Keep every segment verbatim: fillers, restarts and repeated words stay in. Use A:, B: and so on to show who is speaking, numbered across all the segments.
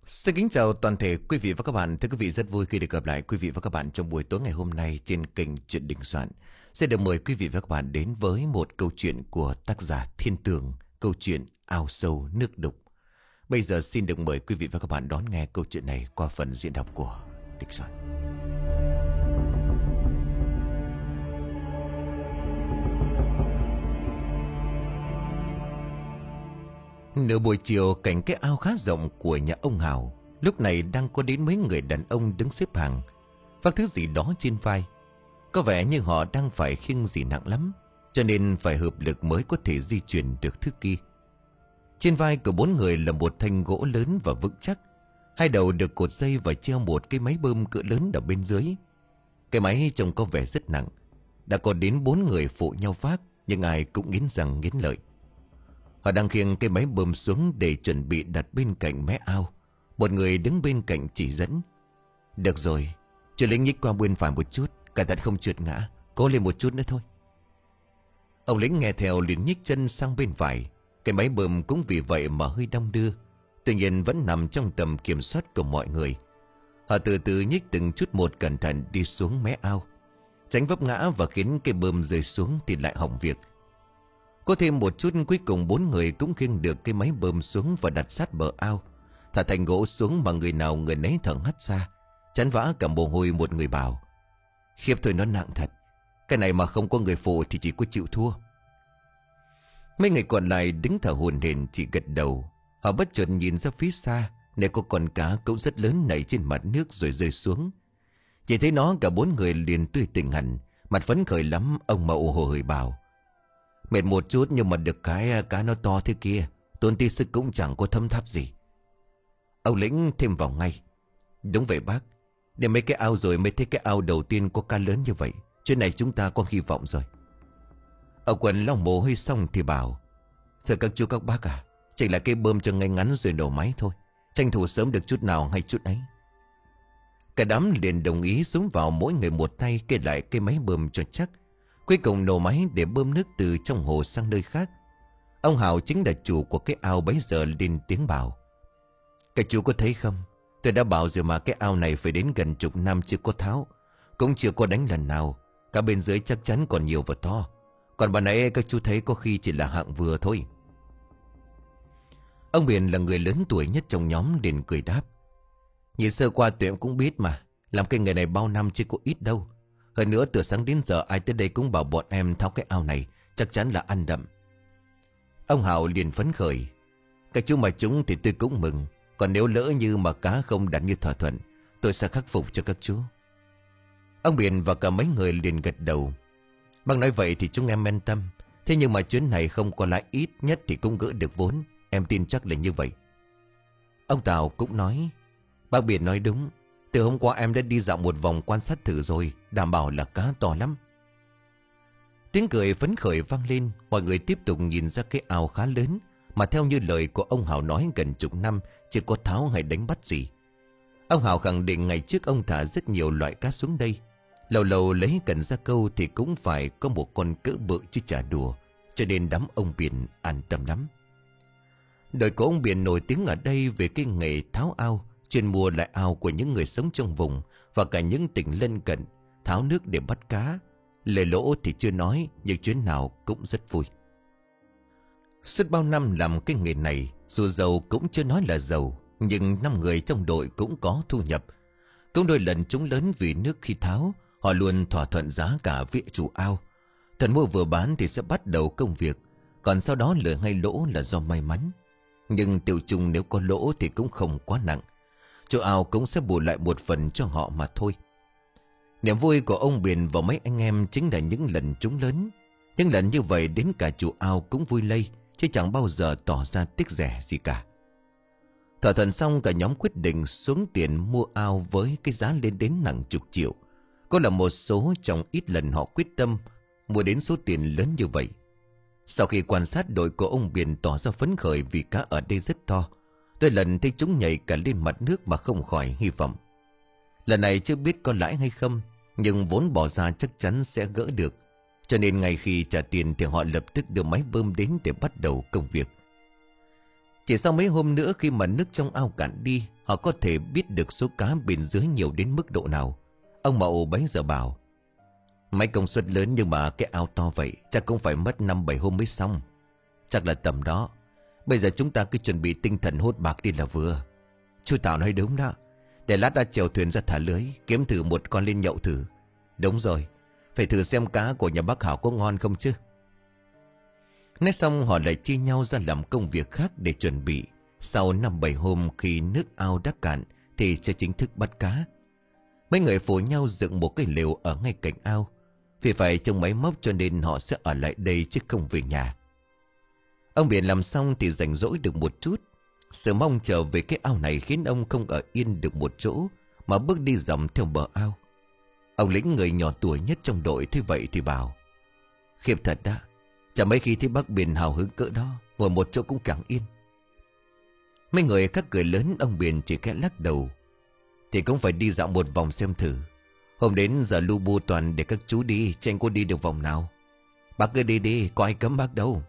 A: Xin kính chào toàn thể quý vị và các bạn. Thưa quý vị, rất vui khi được gặp lại quý vị và các bạn trong buổi tối ngày hôm nay trên kênh Chuyện Đình Soạn. Sẽ được mời quý vị và các bạn đến với một câu chuyện của tác giả Thiên Tường, câu chuyện Ao Sâu Nước Đục. Bây giờ xin được mời quý vị và các bạn đón nghe câu chuyện này qua phần diễn đọc của Đình Soạn. Nửa buổi chiều, cạnh cái ao khá rộng của nhà ông Hào lúc này đang có đến mấy người đàn ông đứng xếp hàng, vác thứ gì đó trên vai. Có vẻ như họ đang phải khiêng gì nặng lắm, cho nên phải hợp lực mới có thể di chuyển được thứ kia. Trên vai của bốn người là một thanh gỗ lớn và vững chắc. Hai đầu được cột dây và treo một cái máy bơm cỡ lớn ở bên dưới. Cái máy trông có vẻ rất nặng. Đã có đến bốn người phụ nhau vác, nhưng ai cũng nghiến răng nghiến lợi. Họ đang khiêng cái máy bơm xuống để chuẩn bị đặt bên cạnh mé ao. Một người đứng bên cạnh chỉ dẫn. Được rồi, chú lính nhích qua bên phải một chút, cẩn thận không trượt ngã, cố lên một chút nữa thôi. Ông lính nghe theo liền nhích chân sang bên phải. Cái máy bơm cũng vì vậy mà hơi đong đưa, tuy nhiên vẫn nằm trong tầm kiểm soát của mọi người. Họ từ từ nhích từng chút một cẩn thận đi xuống mé ao, tránh vấp ngã và khiến cái bơm rơi xuống thì lại hỏng việc. Có thêm một chút, cuối cùng bốn người cũng khiêng được cái máy bơm xuống và đặt sát bờ ao. Thả thành gỗ xuống mà người nào người nấy thở hắt ra, chán vã cả mồ hôi. Một người bảo: khiếp thôi, nó nặng thật. Cái này mà không có người phụ thì chỉ có chịu thua. Mấy người còn lại đứng thở hổn hển chỉ gật đầu. Họ bất chợt nhìn ra phía xa, nơi có con cá cũng rất lớn nảy trên mặt nước rồi rơi xuống. Chỉ thấy nó, cả bốn người liền tươi tỉnh hẳn, mặt phấn khởi lắm. Ông Mậu hồ hởi bảo: mệt một chút nhưng mà được cái cá nó to thế kia, tốn tí sức cũng chẳng có thâm tháp gì. Ông lĩnh thêm vào ngay: đúng vậy bác, để mấy cái ao rồi mới thấy cái ao đầu tiên có cá lớn như vậy. Chuyện này chúng ta có hy vọng rồi. Ông Quần lòng mồ hơi xong thì bảo: thưa các chú các bác à, chỉ là cái bơm cho ngay ngắn rồi nổ máy thôi, tranh thủ sớm được chút nào hay chút ấy. Cả đám liền đồng ý xuống vào, mỗi người một tay kê lại cái máy bơm cho chắc. Cuối cùng nổ máy để bơm nước từ trong hồ sang nơi khác. Ông Hào chính là chủ của cái ao bấy giờ lên tiếng bảo: các chú có thấy không, tôi đã bảo rồi mà, cái ao này phải đến gần chục năm chưa có tháo, cũng chưa có đánh lần nào. Cả bên dưới chắc chắn còn nhiều và to. Còn bà nãy các chú thấy có khi chỉ là hạng vừa thôi. Ông Biển là người lớn tuổi nhất trong nhóm liền cười đáp: nhìn sơ qua tụi em cũng biết mà, làm cái nghề này bao năm chứ có ít đâu. Hơn nữa từ sáng đến giờ ai tới đây cũng bảo bọn em tháo cái ao này, chắc chắn là ăn đậm. Ông Hào liền phấn khởi: các chú mà chúng thì tôi cũng mừng. Còn nếu lỡ như mà cá không đặt như thỏa thuận, tôi sẽ khắc phục cho các chú. Ông Biển và cả mấy người liền gật đầu: bác nói vậy thì chúng em yên tâm. Thế nhưng mà chuyến này không có lãi, ít nhất thì cũng gỡ được vốn. Em tin chắc là như vậy. Ông Tào cũng nói: bác Biển nói đúng. Từ hôm qua em đã đi dạo một vòng quan sát thử rồi, đảm bảo là cá to lắm. Tiếng cười phấn khởi vang lên. Mọi người tiếp tục nhìn ra cái ao khá lớn, mà theo như lời của ông Hào nói gần chục năm chưa có tháo hay đánh bắt gì. Ông Hào khẳng định ngày trước ông thả rất nhiều loại cá xuống đây. Lâu lâu lấy cần ra câu thì cũng phải có một con cỡ bự chứ chả đùa, cho nên đám ông Biển an tâm lắm. Đời của ông Biển nổi tiếng ở đây về cái nghề tháo ao, chuyên mua lại ao của những người sống trong vùng và cả những tỉnh lân cận, tháo nước để bắt cá. Lời lỗ thì chưa nói, nhưng chuyến nào cũng rất vui. Suốt bao năm làm cái nghề này, dù giàu cũng chưa nói là giàu, nhưng năm người trong đội cũng có thu nhập. Cũng đôi lần chúng lớn vì nước khi tháo, họ luôn thỏa thuận giá cả với chủ ao. Thần mua vừa bán thì sẽ bắt đầu công việc, còn sau đó lời hay lỗ là do may mắn. Nhưng tiểu chung nếu có lỗ thì cũng không quá nặng, chủ ao cũng sẽ bù lại một phần cho họ mà thôi. Niềm vui của ông Biển và mấy anh em chính là những lần chúng lớn. Những lần như vậy đến cả chủ ao cũng vui lây, chứ chẳng bao giờ tỏ ra tiếc rẻ gì cả. Thỏa thuận xong, cả nhóm quyết định xuống tiền mua ao với cái giá lên đến hàng chục triệu. Có là một số trong ít lần họ quyết tâm mua đến số tiền lớn như vậy. Sau khi quan sát, đội của ông Biển tỏ ra phấn khởi vì cá ở đây rất to. Đôi lần thấy chúng nhảy cả lên mặt nước mà không khỏi hy vọng. Lần này chưa biết có lãi hay không, nhưng vốn bỏ ra chắc chắn sẽ gỡ được. Cho nên ngay khi trả tiền thì họ lập tức đưa máy bơm đến để bắt đầu công việc. Chỉ sau mấy hôm nữa khi mà nước trong ao cạn đi, họ có thể biết được số cá bên dưới nhiều đến mức độ nào. Ông Mậu bấy giờ bảo: Máy công suất lớn nhưng mà cái ao to vậy chắc cũng phải mất năm bảy hôm mới xong. Chắc là tầm đó. Bây giờ chúng ta cứ chuẩn bị tinh thần hốt bạc đi là vừa. Chú Tảo nói đúng đó. Để lát đã chèo thuyền ra thả lưới, kiếm thử một con lên nhậu thử. Đúng rồi, phải thử xem cá của nhà bác Hảo có ngon không chứ. Nói xong họ lại chia nhau ra làm công việc khác để chuẩn bị. Sau năm bảy hôm khi nước ao đã cạn thì sẽ chính thức bắt cá. Mấy người phối nhau dựng một cái lều ở ngay cạnh ao. Vì phải trông máy móc cho nên họ sẽ ở lại đây chứ không về nhà. Ông Biển làm xong thì rảnh rỗi được một chút. Sự mong chờ về cái ao này khiến ông không ở yên được một chỗ, mà bước đi dòng theo bờ ao. Ông Lĩnh, người nhỏ tuổi nhất trong đội, thế vậy thì bảo: Khiếp thật đó, chả mấy khi thấy bác Biển hào hứng cỡ đó, ngồi một chỗ cũng chẳng yên. Mấy người khác cười lớn, ông Biển chỉ khẽ lắc đầu: Thì cũng phải đi dạo một vòng xem thử. Hôm đến giờ lu bu toàn để các chú đi, tranh có đi được vòng nào. Bác cứ đi đi, có ai cấm bác đâu.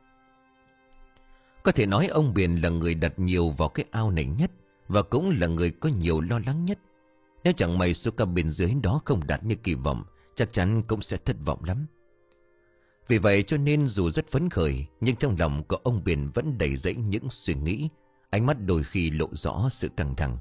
A: Có thể nói ông Biển là người đặt nhiều vào cái ao này nhất, và cũng là người có nhiều lo lắng nhất. Nếu chẳng may số cá bên dưới đó không đạt như kỳ vọng, chắc chắn cũng sẽ thất vọng lắm. Vì vậy cho nên dù rất phấn khởi, nhưng trong lòng của ông Biển vẫn đầy dẫy những suy nghĩ. Ánh mắt đôi khi lộ rõ sự căng thẳng.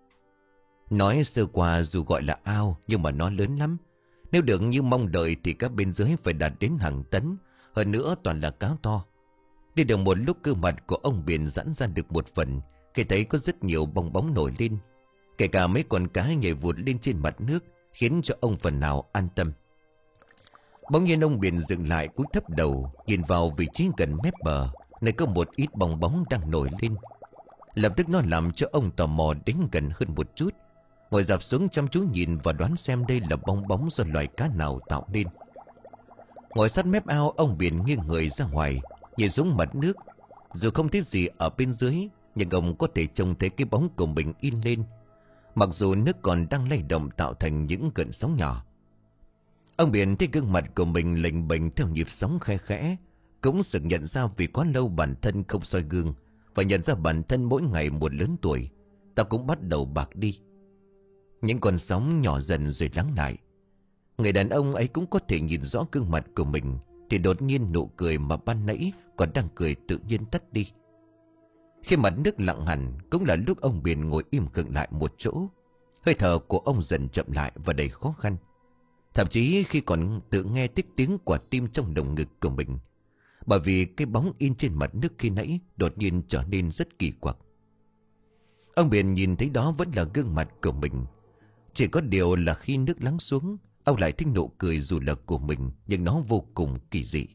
A: Nói sơ qua dù gọi là ao, nhưng mà nó lớn lắm. Nếu được như mong đợi thì cá bên dưới phải đạt đến hàng tấn. Hơn nữa toàn là cá to. Đi được một lúc, cơ mặt của ông Biển giãn ra được một phần khi thấy có rất nhiều bong bóng nổi lên. Kể cả mấy con cá nhảy vụt lên trên mặt nước, khiến cho ông phần nào an tâm. Bỗng nhiên ông Biển dừng lại, cúi thấp đầu nhìn vào vị trí gần mép bờ, nơi có một ít bong bóng đang nổi lên. Lập tức nó làm cho ông tò mò đến gần hơn một chút, ngồi dạp xuống chăm chú nhìn và đoán xem đây là bong bóng do loài cá nào tạo nên. Ngồi sát mép ao, ông Biển nghiêng người ra ngoài, nhìn xuống mặt nước. Dù không thấy gì ở bên dưới, nhưng ông có thể trông thấy cái bóng của mình in lên, mặc dù nước còn đang lay động tạo thành những cơn sóng nhỏ. Ông Biển thấy gương mặt của mình lềnh bềnh theo nhịp sóng khe khẽ. Cũng sực nhận ra vì quá lâu bản thân không soi gương, và nhận ra bản thân mỗi ngày một lớn tuổi, ta cũng bắt đầu bạc đi. Những con sóng nhỏ dần rồi lắng lại. Người đàn ông ấy cũng có thể nhìn rõ gương mặt của mình, thì đột nhiên nụ cười mà ban nãy còn đang cười tự nhiên tắt đi. Khi mặt nước lặng hẳn, cũng là lúc ông Biển ngồi im khựng lại một chỗ. Hơi thở của ông dần chậm lại và đầy khó khăn. Thậm chí khi còn tự nghe tích tiếng quả tim trong lồng ngực của mình. Bởi vì cái bóng in trên mặt nước khi nãy đột nhiên trở nên rất kỳ quặc. Ông Biển nhìn thấy đó vẫn là gương mặt của mình. Chỉ có điều là khi nước lắng xuống, ông lại thích nụ cười dù là của mình, nhưng nó vô cùng kỳ dị.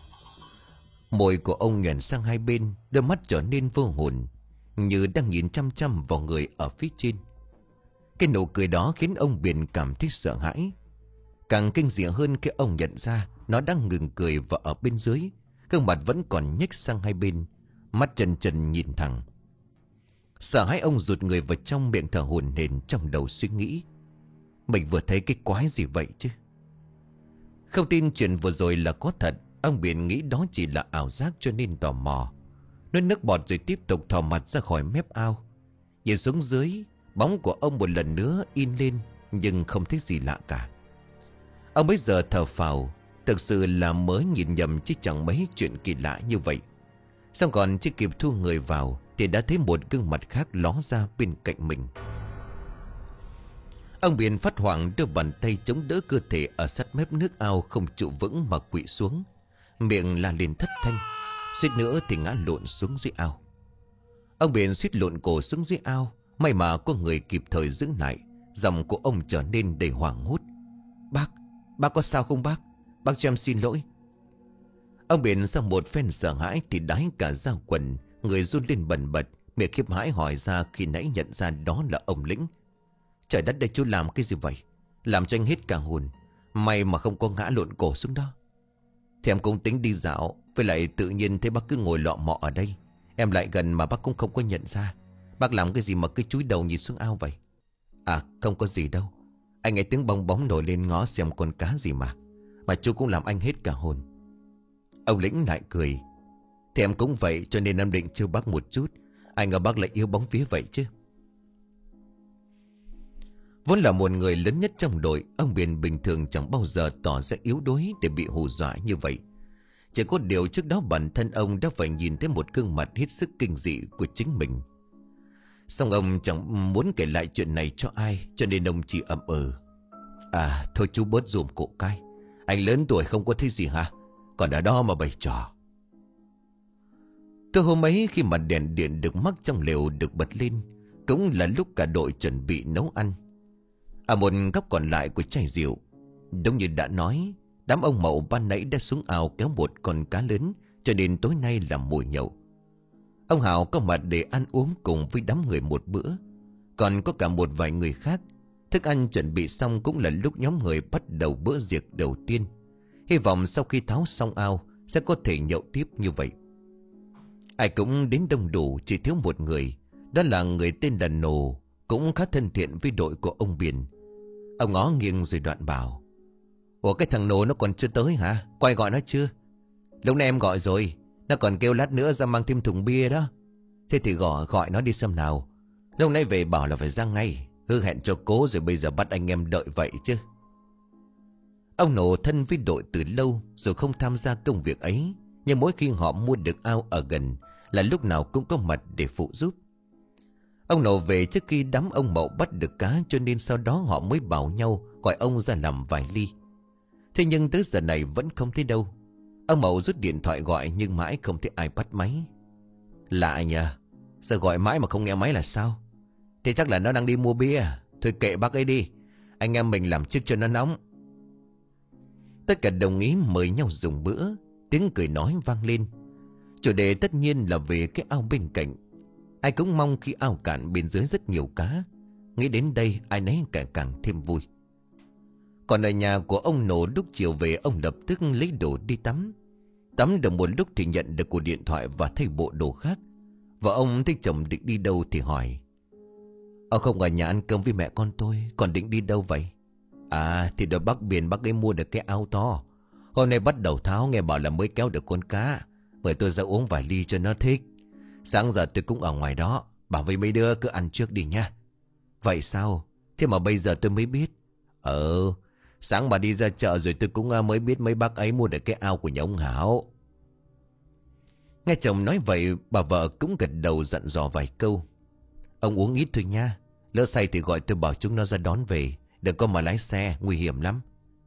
A: Môi của ông nhoẻn sang hai bên, đôi mắt trở nên vô hồn, như đang nhìn chăm chăm vào người ở phía trên. Cái nụ cười đó khiến ông Biển cảm thấy sợ hãi. Càng kinh dị hơn khi ông nhận ra nó đang ngừng cười, và ở bên dưới, gương mặt vẫn còn nhếch sang hai bên, mắt trần trần nhìn thẳng. Sợ hãi, ông rụt người vào trong, miệng thở hổn hển, trong đầu suy nghĩ: mình vừa thấy cái quái gì vậy chứ? Không tin chuyện vừa rồi là có thật, ông Biển nghĩ đó chỉ là ảo giác cho nên tò mò. Nuốt nước bọt rồi tiếp tục thò mặt ra khỏi mép ao. Nhìn xuống dưới, bóng của ông một lần nữa in lên, nhưng không thấy gì lạ cả. Ông bây giờ thở phào, thực sự là mới nhìn nhầm chứ chẳng mấy chuyện kỳ lạ như vậy. Xong còn chưa kịp thu người vào thì đã thấy một gương mặt khác ló ra bên cạnh mình. Ông Biển phát hoảng đưa bàn tay chống đỡ cơ thể ở sát mép nước ao không trụ vững mà quỵ xuống, miệng la lên thất thanh, suýt nữa thì ngã lộn xuống dưới ao. Ông Biển suýt lộn cổ xuống dưới ao, may mà có người kịp thời giữ lại. Giọng của ông trở nên đầy hoảng hốt: Bác, bác có sao không bác? Bác cho em xin lỗi. Ông Biển sau một phen sợ hãi thì đái cả da quần, người run lên bần bật, miệng khiếp hãi hỏi ra khi nãy nhận ra đó là ông Lĩnh. Trời đất, đây chú làm cái gì vậy? Làm cho anh hết cả hồn. May mà không có ngã lộn cổ xuống đó. Thì em cũng tính đi dạo, với lại tự nhiên thấy bác cứ ngồi lọ mọ ở đây. Em lại gần mà bác cũng không có nhận ra. Bác làm cái gì mà cứ chúi đầu nhìn xuống ao vậy? À không có gì đâu. Anh nghe tiếng bong bóng nổi lên ngó xem con cá gì mà. Mà chú cũng làm anh hết cả hồn. Ông Lĩnh lại cười: Thì em cũng vậy cho nên em định trêu bác một chút. Ai ngờ bác lại yêu bóng vía vậy chứ. Vốn là một người lớn nhất trong đội, ông Biển bình thường chẳng bao giờ tỏ ra yếu đuối để bị hù dọa như vậy. Chỉ có điều trước đó bản thân ông đã phải nhìn thấy một gương mặt hết sức kinh dị của chính mình. Xong ông chẳng muốn kể lại chuyện này cho ai, cho nên ông chỉ ậm ừ. À thôi chú bớt dùm cổ cay. Anh lớn tuổi không có thấy gì hả? Còn ở đó mà bày trò. Từ hôm ấy khi mà đèn điện được mắc trong lều được bật lên, cũng là lúc cả đội chuẩn bị nấu ăn. Ở một góc còn lại của chai rượu, đúng như đã nói, đám ông Mậu ban nãy đã xuống ao kéo một con cá lớn, cho nên tối nay là mồi nhậu. Ông Hào có mặt để ăn uống cùng với đám người một bữa. Còn có cả một vài người khác. Thức ăn chuẩn bị xong cũng là lúc nhóm người bắt đầu bữa tiệc đầu tiên. Hy vọng sau khi tháo xong ao sẽ có thể nhậu tiếp như vậy. Ai cũng đến đông đủ, chỉ thiếu một người. Đó là người tên là Nồ, cũng khá thân thiện với đội của ông Biển. Ông ngó nghiêng rồi đoạn bảo: Ủa cái thằng Nồ nó còn chưa tới hả? Quay gọi nó chưa? Lúc này em gọi rồi. Nó còn kêu lát nữa ra mang thêm thùng bia đó. Thế thì gọi gọi nó đi xem nào. Lúc nãy về bảo là phải ra ngay. Hứa hẹn cho cố rồi bây giờ bắt anh em đợi vậy chứ. Ông Nổ thân với đội từ lâu, dù không tham gia công việc ấy, nhưng mỗi khi họ mua được ao ở gần là lúc nào cũng có mặt để phụ giúp. Ông Nổ về trước khi đám ông Mậu bắt được cá, cho nên sau đó họ mới bảo nhau gọi ông ra làm vài ly. Thế nhưng tới giờ này vẫn không thấy đâu. Ông Mậu rút điện thoại gọi nhưng mãi không thấy ai bắt máy. Lạ nhờ, sao gọi mãi mà không nghe máy là sao? Thế chắc là nó đang đi mua bia. Thôi kệ bác ấy đi, anh em mình làm trước cho nó nóng. Tất cả đồng ý mời nhau dùng bữa. Tiếng cười nói vang lên. Chủ đề tất nhiên là về cái ao bên cạnh. Ai cũng mong khi ao cạn bên dưới rất nhiều cá. Nghĩ đến đây ai nấy càng càng thêm vui. Còn ở nhà của ông Nổ, lúc chiều về ông lập tức lấy đồ đi tắm. Tắm được một lúc thì nhận được cuộc điện thoại và thay bộ đồ khác. Vợ ông thấy chồng định đi đâu thì hỏi: Ông không ở nhà ăn cơm với mẹ con tôi, còn định đi đâu vậy? À thì đôi bác Biển bác ấy mua được cái ao to. Hôm nay bắt đầu tháo, nghe bảo là mới kéo được con cá. Mời tôi ra uống vài ly cho nó thích. Sáng giờ tôi cũng ở ngoài đó. Bảo với mấy đứa cứ ăn trước đi nha. Vậy sao? Thế mà bây giờ tôi mới biết. Ờ, sáng bà đi ra chợ rồi tôi cũng mới biết mấy bác ấy mua được cái ao của nhà ông Hảo. Nghe chồng nói vậy, bà vợ cũng gật đầu dặn dò vài câu. Ông uống ít thôi nha. Lỡ say thì gọi tôi bảo chúng nó ra đón về. Đừng có mà lái xe, nguy hiểm lắm.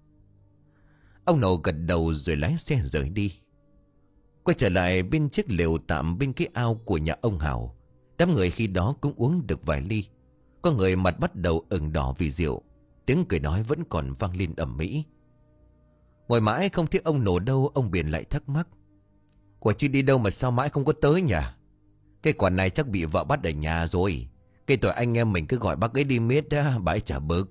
A: Ông Nổ gật đầu rồi lái xe rời đi. Quay trở lại bên chiếc lều tạm bên cái ao của nhà ông Hảo. Đám người khi đó cũng uống được vài ly. Có người mặt bắt đầu ửng đỏ vì rượu. Tiếng cười nói vẫn còn vang lên ầm ĩ. Ngồi mãi không thấy ông Nổ đâu, ông Biển lại thắc mắc: Quả chứ đi đâu mà sao mãi không có tới nhỉ? Cái quả này chắc bị vợ bắt ở nhà rồi. Cái tội anh em mình cứ gọi bác ấy đi miết đó, bà ấy chả bực.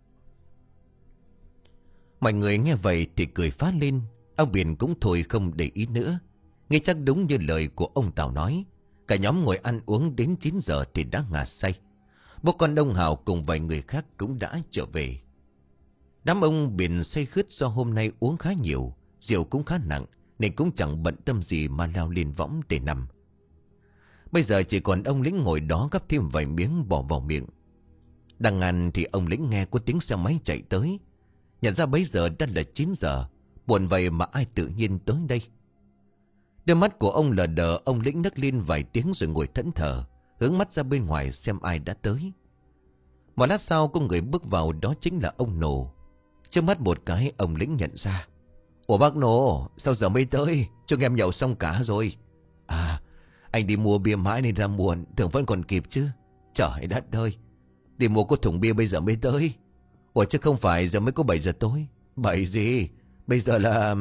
A: Mọi người nghe vậy thì cười phá lên. Ông Biển cũng thôi không để ý nữa. Nghe chắc đúng như lời của ông Tào nói. Cả nhóm ngồi ăn uống đến chín giờ thì đã ngà say. Bố con ông Hào cùng vài người khác cũng đã trở về. Đám ông Biển say khướt do hôm nay uống khá nhiều, rượu cũng khá nặng, nên cũng chẳng bận tâm gì mà leo lên võng để nằm. Bây giờ chỉ còn ông Lĩnh ngồi đó gắp thêm vài miếng bỏ vào miệng. Đang ăn thì ông Lĩnh nghe có tiếng xe máy chạy tới. Nhận ra bấy giờ đã là chín giờ. Buồn vậy mà ai tự nhiên tới đây? Đôi mắt của ông lờ đờ, ông Lĩnh nấc lên vài tiếng rồi ngồi thẫn thờ, hướng mắt ra bên ngoài xem ai đã tới. Một lát sau có người bước vào, đó chính là ông Nổ. Trước mắt một cái ông Lĩnh nhận ra. Ủa bác Nổ, sao giờ mới tới? Chúng em nhậu xong cả rồi. À, anh đi mua bia mãi nên ra muộn, tưởng vẫn còn kịp chứ. Trời đất ơi, đi mua có thùng bia bây giờ mới tới. Ủa chứ không phải giờ mới có bảy giờ tối. Bảy gì? Bây giờ là...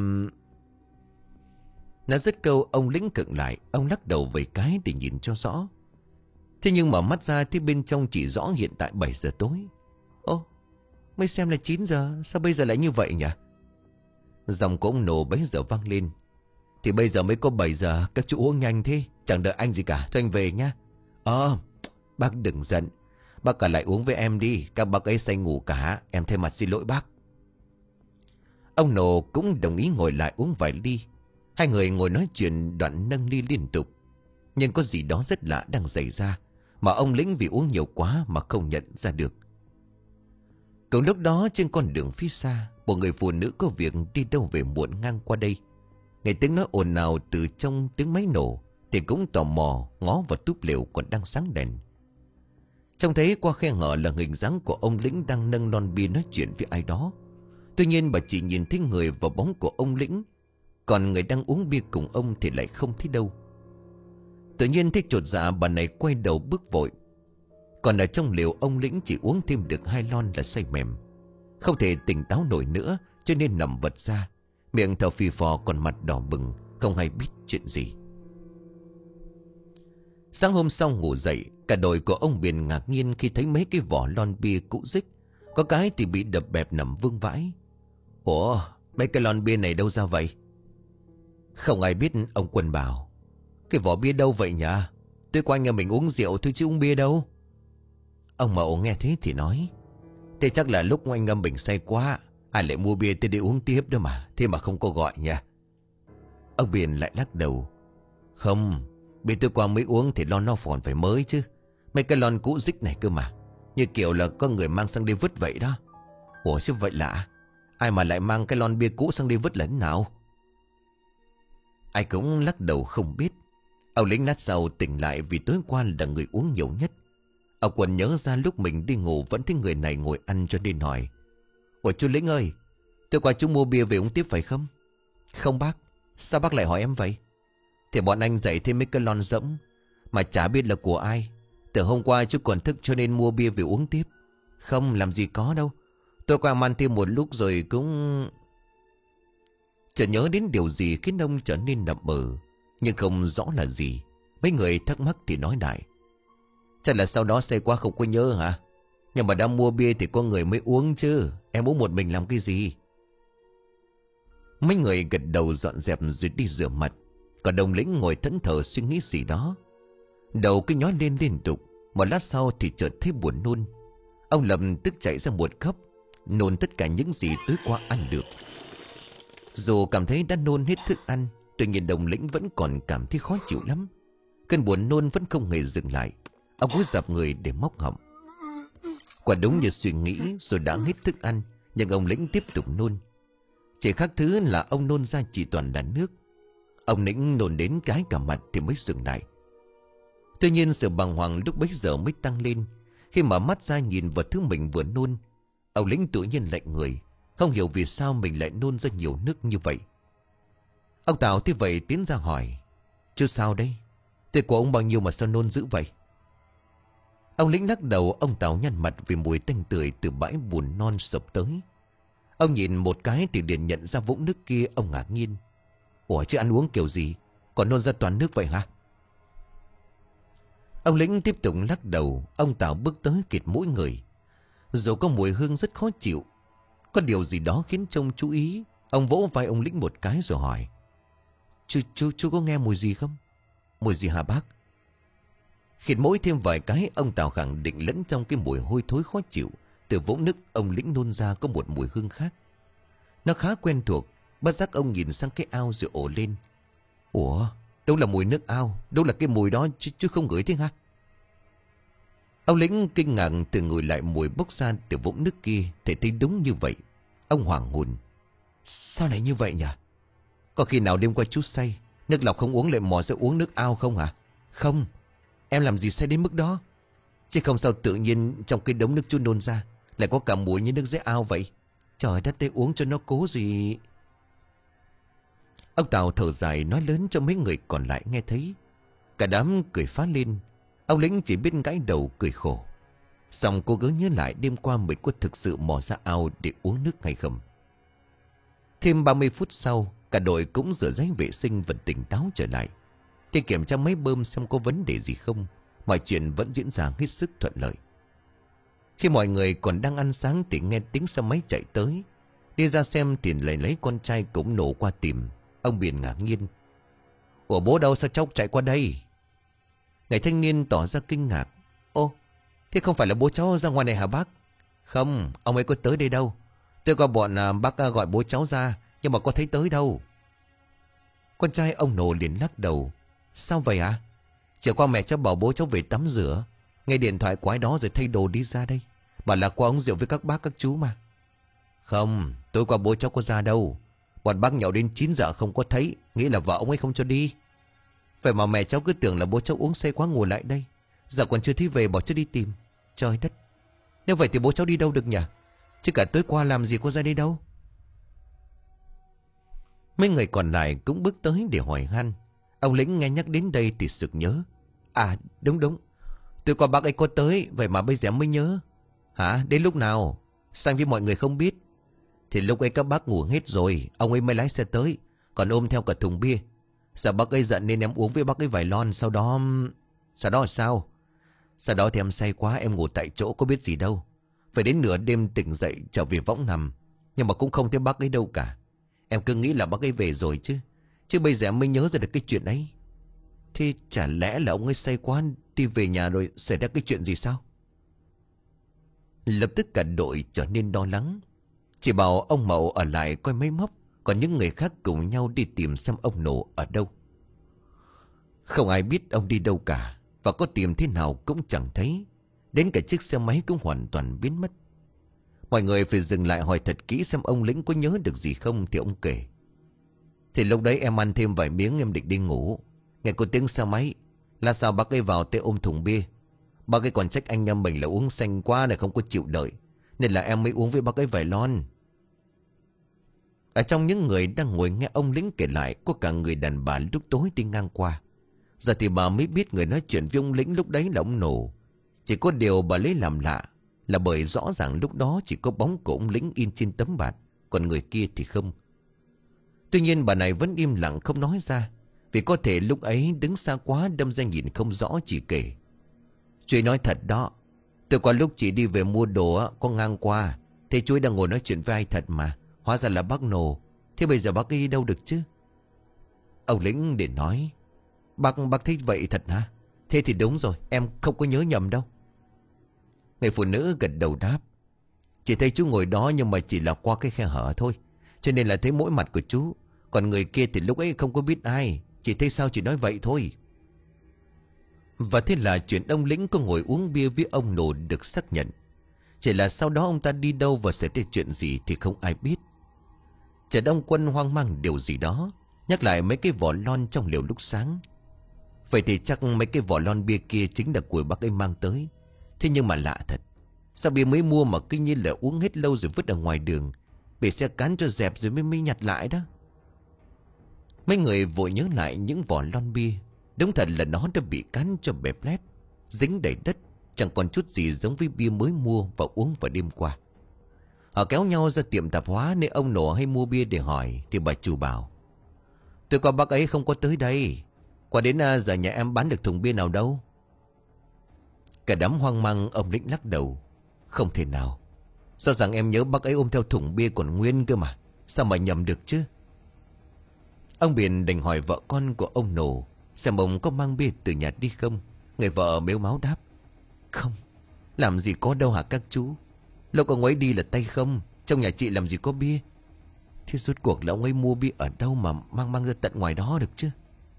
A: Nói dứt câu ông Lĩnh khựng lại. Ông lắc đầu về cái để nhìn cho rõ. Thế nhưng mà mắt ra thì bên trong chỉ rõ hiện tại bảy giờ tối. Ô, mới xem là chín giờ, sao bây giờ lại như vậy nhỉ? Giọng của ông Nổ bấy giờ vang lên. Thì bây giờ mới có bảy giờ, các chú uống nhanh thế, chẳng đợi anh gì cả, thôi anh về nhá. Ờ, bác đừng giận. Bác cả lại uống với em đi, các bác ấy say ngủ cả, em thay mặt xin lỗi bác. Ông Nổ cũng đồng ý ngồi lại uống vài ly. Hai người ngồi nói chuyện đoạn nâng ly liên tục. Nhưng có gì đó rất lạ đang xảy ra, mà ông Lĩnh vì uống nhiều quá mà không nhận ra được. Cùng lúc đó trên con đường phía xa, một người phụ nữ có việc đi đâu về muộn ngang qua đây. Nghe tiếng nói ồn ào từ trong tiếng máy nổ thì cũng tò mò ngó vào túp lều còn đang sáng đèn. Trông thấy qua khe hở là hình dáng của ông Lĩnh đang nâng lon bia nói chuyện với ai đó. Tuy nhiên bà chỉ nhìn thấy người và bóng của ông Lĩnh, còn người đang uống bia cùng ông thì lại không thấy đâu. Tự nhiên thấy chột dạ, bà này quay đầu bước vội. Còn ở trong lều, ông Lĩnh chỉ uống thêm được hai lon là say mềm, không thể tỉnh táo nổi nữa, cho nên nằm vật ra, miệng thở phì phò, còn mặt đỏ bừng, không hay biết chuyện gì. Sáng hôm sau ngủ dậy, cả đội của ông Biển ngạc nhiên khi thấy mấy cái vỏ lon bia cũ rích, có cái thì bị đập bẹp nằm vương vãi. Ủa, mấy cái lon bia này đâu ra vậy? Không ai biết, ông Quân bảo. Cái vỏ bia đâu vậy nhỉ? Tôi qua nhà mình uống rượu thôi chứ uống bia đâu. Ông Mậu nghe thế thì nói, thế chắc là lúc anh ngâm bình say quá, ai lại mua bia tới để uống tiếp đó mà, thế mà không có gọi nha. Ông Biển lại lắc đầu. Không, bia tôi qua mới uống thì lon nó còn phải mới chứ. Mấy cái lon cũ rích này cơ mà, như kiểu là có người mang sang đi vứt vậy đó. Ủa chứ vậy lạ, ai mà lại mang cái lon bia cũ sang đi vứt lần nào? Ai cũng lắc đầu không biết. Ông Lĩnh lát sau tỉnh lại vì tối qua là người uống nhiều nhất. Ông Quân nhớ ra lúc mình đi ngủ vẫn thấy người này ngồi ăn, cho nên hỏi. Ủa chú Lĩnh ơi, tối qua chú mua bia về uống tiếp phải không? Không bác. Sao bác lại hỏi em vậy? Thì bọn anh dậy thêm mấy cái lon rỗng mà chả biết là của ai. Từ hôm qua chú còn thức cho nên mua bia về uống tiếp. Không, làm gì có đâu. Tôi qua ăn thêm một lúc rồi cũng... Chợt nhớ đến điều gì khiến ông trở nên nậm mờ, nhưng không rõ là gì. Mấy người thắc mắc thì nói đại. Chắc là sau đó say quá không có nhớ hả? Nhưng mà đã mua bia thì có người mới uống chứ. Em uống một mình làm cái gì? Mấy người gật đầu dọn dẹp rồi đi rửa mặt. Còn đồng Lĩnh ngồi thẫn thờ suy nghĩ gì đó. Đầu cứ nhói lên liên tục. Một lát sau thì chợt thấy buồn nôn. Ông lập tức chạy ra một góc, nôn tất cả những gì tối qua ăn được. Dù cảm thấy đã nôn hết thức ăn, tuy nhiên đồng Lĩnh vẫn còn cảm thấy khó chịu lắm. Cơn buồn nôn vẫn không hề dừng lại. Ông cúi dập người để móc họng. Quả đúng như suy nghĩ, rồi đã hết thức ăn, nhưng ông Lĩnh tiếp tục nôn. Chỉ khác thứ là ông nôn ra chỉ toàn là nước. Ông Lĩnh nôn đến cái cả mặt thì mới dừng lại. Tuy nhiên sự bàng hoàng lúc bấy giờ mới tăng lên. Khi mở mắt ra nhìn vào thứ mình vừa nôn, ông Lĩnh tự nhiên lạnh người, không hiểu vì sao mình lại nôn ra nhiều nước như vậy. Ông Tào thế vậy tiến ra hỏi. Chứ sao đây? Tuổi của ông bao nhiêu mà sao nôn dữ vậy? Ông Lĩnh lắc đầu. Ông Tào nhăn mặt vì mùi tanh tưởi từ bãi bùn non sập tới. Ông nhìn một cái thì liền nhận ra vũng nước kia. Ông ngạc nhiên. Ủa chứ ăn uống kiểu gì còn nôn ra toàn nước vậy hả? Ông Lĩnh tiếp tục lắc đầu. Ông Tào bước tới kịt mũi người. Dù có mùi hương rất khó chịu, có điều gì đó khiến trông chú ý. Ông vỗ vai ông Lĩnh một cái rồi hỏi. Chú, chú, chú có nghe mùi gì không? Mùi gì hả bác? Khịt mũi thêm vài cái, ông Tào khẳng định lẫn trong cái mùi hôi thối khó chịu từ vũng nước ông Lĩnh nôn ra có một mùi hương khác. Nó khá quen thuộc. Bất giác ông nhìn sang cái ao rồi ồ lên. Ủa, đâu là mùi nước ao, đâu là cái mùi đó chứ, chứ không ngửi thế hả? Ông Lĩnh kinh ngạc từ ngửi lại mùi bốc ra từ vũng nước kia thì thấy đúng như vậy. Ông hoảng hồn. Sao lại như vậy nhỉ? Có khi nào đêm qua chú say, nước lọc không uống lại mò ra uống nước ao không hả? Không, em làm gì say đến mức đó? Chứ không sao tự nhiên trong cái đống nước chú nôn ra lại có cả mùi như nước dưới ao vậy. Trời đất ơi, uống cho nó cố gì. Ông Tào thở dài nói lớn cho mấy người còn lại nghe thấy. Cả đám cười phá lên. Ông Lĩnh chỉ biết gãi đầu cười khổ. Xong cô gắng nhớ lại đêm qua mình có thực sự mò ra ao để uống nước hay không. Thêm ba mươi phút sau, cả đội cũng rửa ráy vệ sinh và tỉnh táo trở lại. Để kiểm tra máy bơm xem có vấn đề gì không. Mọi chuyện vẫn diễn ra hết sức thuận lợi. Khi mọi người còn đang ăn sáng thì nghe tiếng xe máy chạy tới. Đi ra xem thì lại lấy con trai cũng nổ qua tìm. Ông Biển ngạc nhiên. Ủa bố đâu, sao cháu chạy qua đây? Người thanh niên tỏ ra kinh ngạc. Ô, thế không phải là bố cháu ra ngoài này hả bác? Không, ông ấy có tới đây đâu. Tôi qua bọn à, bác à, gọi bố cháu ra, nhưng mà có thấy tới đâu. Con trai ông nổ liền lắc đầu. Sao vậy ạ? À? Chiều qua mẹ cháu bảo bố cháu về tắm rửa, nghe điện thoại quái đó rồi thay đồ đi ra đây. Bảo là qua uống rượu với các bác các chú mà. Không, tối qua bố cháu có ra đâu. Bọn bác nhậu đến chín giờ không có thấy, nghĩ là vợ ông ấy không cho đi. Vậy mà mẹ cháu cứ tưởng là bố cháu uống say quá ngồi lại đây. Giờ còn chưa thấy về bảo cháu đi tìm. Trời đất, nếu vậy thì bố cháu đi đâu được nhỉ? Chứ cả tối qua làm gì có ra đây đâu. Mấy người còn lại cũng bước tới để hỏi han. Ông Lĩnh nghe nhắc đến đây thì sực nhớ. À đúng đúng, tối qua bác ấy có tới, vậy mà bây giờ mới nhớ. Hả? Đến lúc nào? Sang với mọi người không biết. Thì lúc ấy các bác ngủ hết rồi, ông ấy mới lái xe tới, còn ôm theo cả thùng bia. Sợ bác ấy giận nên em uống với bác ấy vài lon. Sau đó... Sau đó là sao? Sau đó thì em say quá, em ngủ tại chỗ có biết gì đâu. Phải đến nửa đêm tỉnh dậy trở về võng nằm, nhưng mà cũng không thấy bác ấy đâu cả. Em cứ nghĩ là bác ấy về rồi chứ. Chứ bây giờ em mới nhớ ra được cái chuyện ấy. Thế chả lẽ là ông ấy say quá đi về nhà rồi xảy ra cái chuyện gì sao? Lập tức cả đội trở nên lo lắng. Chỉ bảo ông Mậu ở lại coi máy móc, còn những người khác cùng nhau đi tìm xem ông Nổ ở đâu. Không ai biết ông đi đâu cả, và có tìm thế nào cũng chẳng thấy. Đến cả chiếc xe máy cũng hoàn toàn biến mất. Mọi người phải dừng lại hỏi thật kỹ xem ông Lĩnh có nhớ được gì không. Thì ông kể: Thì lúc đấy em ăn thêm vài miếng em định đi ngủ, nghe có tiếng xe máy. Là sao bác ấy vào tới ôm thùng bia. Bác ấy còn trách anh em mình là uống xanh quá này không có chịu đợi, nên là em mới uống với bác ấy vài lon. Ở trong những người đang ngồi nghe ông Lĩnh kể lại, có cả người đàn bà lúc tối đi ngang qua. Giờ thì bà mới biết người nói chuyện với ông Lĩnh lúc đấy là ông Nổ. Chỉ có điều bà lấy làm lạ là bởi rõ ràng lúc đó chỉ có bóng của ông Lĩnh in trên tấm bạt, còn người kia thì không. Tuy nhiên bà này vẫn im lặng không nói ra, vì có thể lúc ấy đứng xa quá đâm ra nhìn không rõ. Chỉ kể: Chuối nói thật đó, từ qua lúc chị đi về mua đồ có ngang qua, thế Chuối đang ngồi nói chuyện với ai thật mà. Hóa ra là bác Nổ. Thế bây giờ bác ấy đi đâu được chứ? Ông Lĩnh để nói: Bác bác thấy vậy thật hả? Thế thì đúng rồi, em không có nhớ nhầm đâu. Người phụ nữ gật đầu đáp: Chỉ thấy chú ngồi đó, nhưng mà chỉ là qua cái khe hở thôi, cho nên là thấy mỗi mặt của chú. Còn người kia thì lúc ấy không có biết ai, chỉ thấy sao chỉ nói vậy thôi. Và thế là chuyện ông Lĩnh có ngồi uống bia với ông Nổ được xác nhận. Chỉ là sau đó ông ta đi đâu và xảy ra chuyện gì thì không ai biết. Trần Đông Quân hoang mang điều gì đó, nhắc lại mấy cái vỏ lon trong liều lúc sáng. Vậy thì chắc mấy cái vỏ lon bia kia chính là của bác ấy mang tới. Thế nhưng mà lạ thật, sao bia mới mua mà kinh nhiên là uống hết lâu rồi vứt ở ngoài đường, bị xe cán cho dẹp rồi mới mới nhặt lại đó. Mấy người vội nhớ lại những vỏ lon bia. Đúng thật là nó đã bị cán cho bẹp lép, dính đầy đất, chẳng còn chút gì giống với bia mới mua và uống vào đêm qua. Họ kéo nhau ra tiệm tạp hóa nơi ông Nổ hay mua bia để hỏi. Thì bà chủ bảo: Tôi qua bác ấy không có tới đây. Qua đến giờ nhà em bán được thùng bia nào đâu. Cả đám hoang mang. Ông Lĩnh lắc đầu: Không thể nào, rõ ràng em nhớ bác ấy ôm theo thùng bia còn nguyên cơ mà, sao mà nhầm được chứ? Ông Biển đành hỏi vợ con của ông Nổ xem ông có mang bia từ nhà đi không. Người vợ mếu máo đáp: Không, làm gì có đâu hả các chú. Lúc ông ấy đi là tay không, trong nhà chị làm gì có bia. Thế rốt cuộc là ông ấy mua bia ở đâu mà mang mang ra tận ngoài đó được chứ?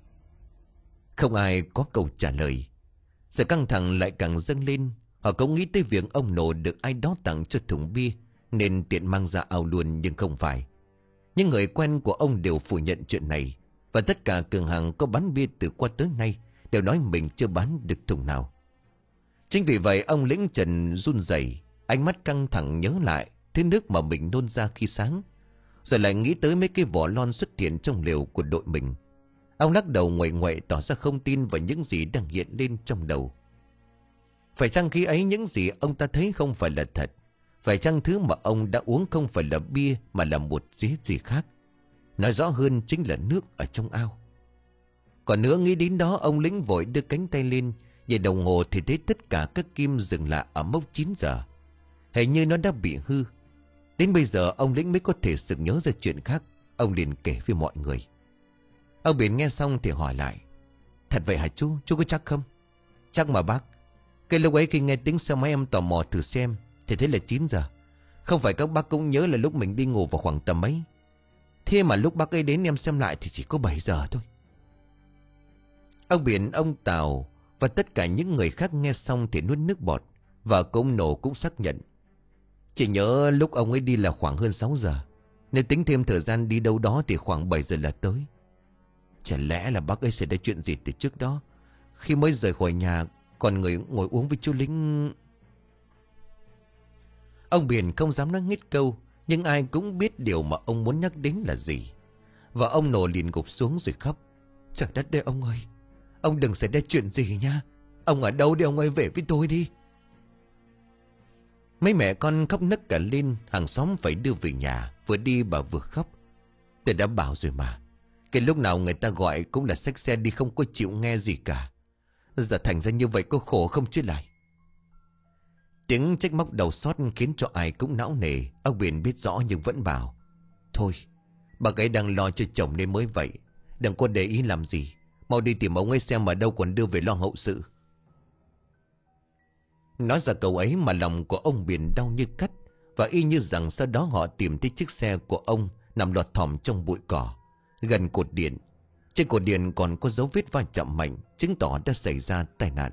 A: Không ai có câu trả lời. Sự căng thẳng lại càng dâng lên. Họ cũng nghĩ tới việc ông Nổ được ai đó tặng cho thùng bia nên tiện mang ra ao luôn, nhưng không phải. Những người quen của ông đều phủ nhận chuyện này, và tất cả cửa hàng có bán bia từ qua tới nay đều nói mình chưa bán được thùng nào. Chính vì vậy ông Lĩnh Trần run rẩy, ánh mắt căng thẳng nhớ lại thứ nước mà mình nôn ra khi sáng, rồi lại nghĩ tới mấy cái vỏ lon xuất hiện trong liều của đội mình. Ông lắc đầu nguậy nguậy tỏ ra không tin vào những gì đang hiện lên trong đầu. Phải chăng khi ấy những gì ông ta thấy không phải là thật? Phải chăng thứ mà ông đã uống không phải là bia mà là một gì gì khác? Nói rõ hơn chính là nước ở trong ao. Còn nữa nghĩ đến đó, ông Lĩnh vội đưa cánh tay lên, nhìn đồng hồ thì thấy tất cả các kim dừng lại ở mốc chín giờ. Hình như nó đã bị hư. Đến bây giờ ông Lĩnh mới có thể sực nhớ ra chuyện khác. Ông liền kể với mọi người. Ông Biển nghe xong thì hỏi lại: Thật vậy hả chú? Chú có chắc không? Chắc mà bác. Cái lúc ấy khi nghe tiếng xe máy em tò mò thử xem thì thấy là chín giờ. Không phải các bác cũng nhớ là lúc mình đi ngủ vào khoảng tầm mấy? Thế mà lúc bác ấy đến em xem lại thì chỉ có bảy giờ thôi. Ông Biển, ông Tào Và tất cả những người khác nghe xong thì nuốt nước bọt. Và ông Nổ cũng xác nhận. Chỉ nhớ lúc ông ấy đi là khoảng hơn sáu giờ. Nếu tính thêm thời gian đi đâu đó thì khoảng bảy giờ là tới. Chả lẽ là bác ấy sẽ đã chuyện gì từ trước đó, khi mới rời khỏi nhà còn người ngồi uống với chú lính. Ông Biển không dám nói hết câu, nhưng ai cũng biết điều mà ông muốn nhắc đến là gì. Và ông Nổ liền gục xuống rồi khóc. Trời đất ơi ông ơi, ông đừng xảy ra chuyện gì nha. Ông ở đâu đi ông ơi, về với tôi đi. Mấy mẹ con khóc nấc cả lên. Hàng xóm phải đưa về nhà. Vừa đi bà vừa khóc. Tôi đã bảo rồi mà, cái lúc nào người ta gọi cũng là xách xe đi, không có chịu nghe gì cả. Giờ thành ra như vậy có khổ không chứ lại. Tiếng trách móc đầu xót khiến cho ai cũng não nề. Ông Biển biết rõ nhưng vẫn bảo. Thôi, bà ấy đang lo cho chồng nên mới vậy. Đừng có để ý làm gì. Mau đi tìm ông ấy xem mà đâu còn đưa về lo hậu sự. Nói ra câu ấy mà lòng của ông Biển đau như cắt. Và y như rằng sau đó họ tìm thấy chiếc xe của ông nằm lọt thỏm trong bụi cỏ gần cột điện. Trên cột điện còn có dấu vết va chạm mạnh, chứng tỏ đã xảy ra tai nạn.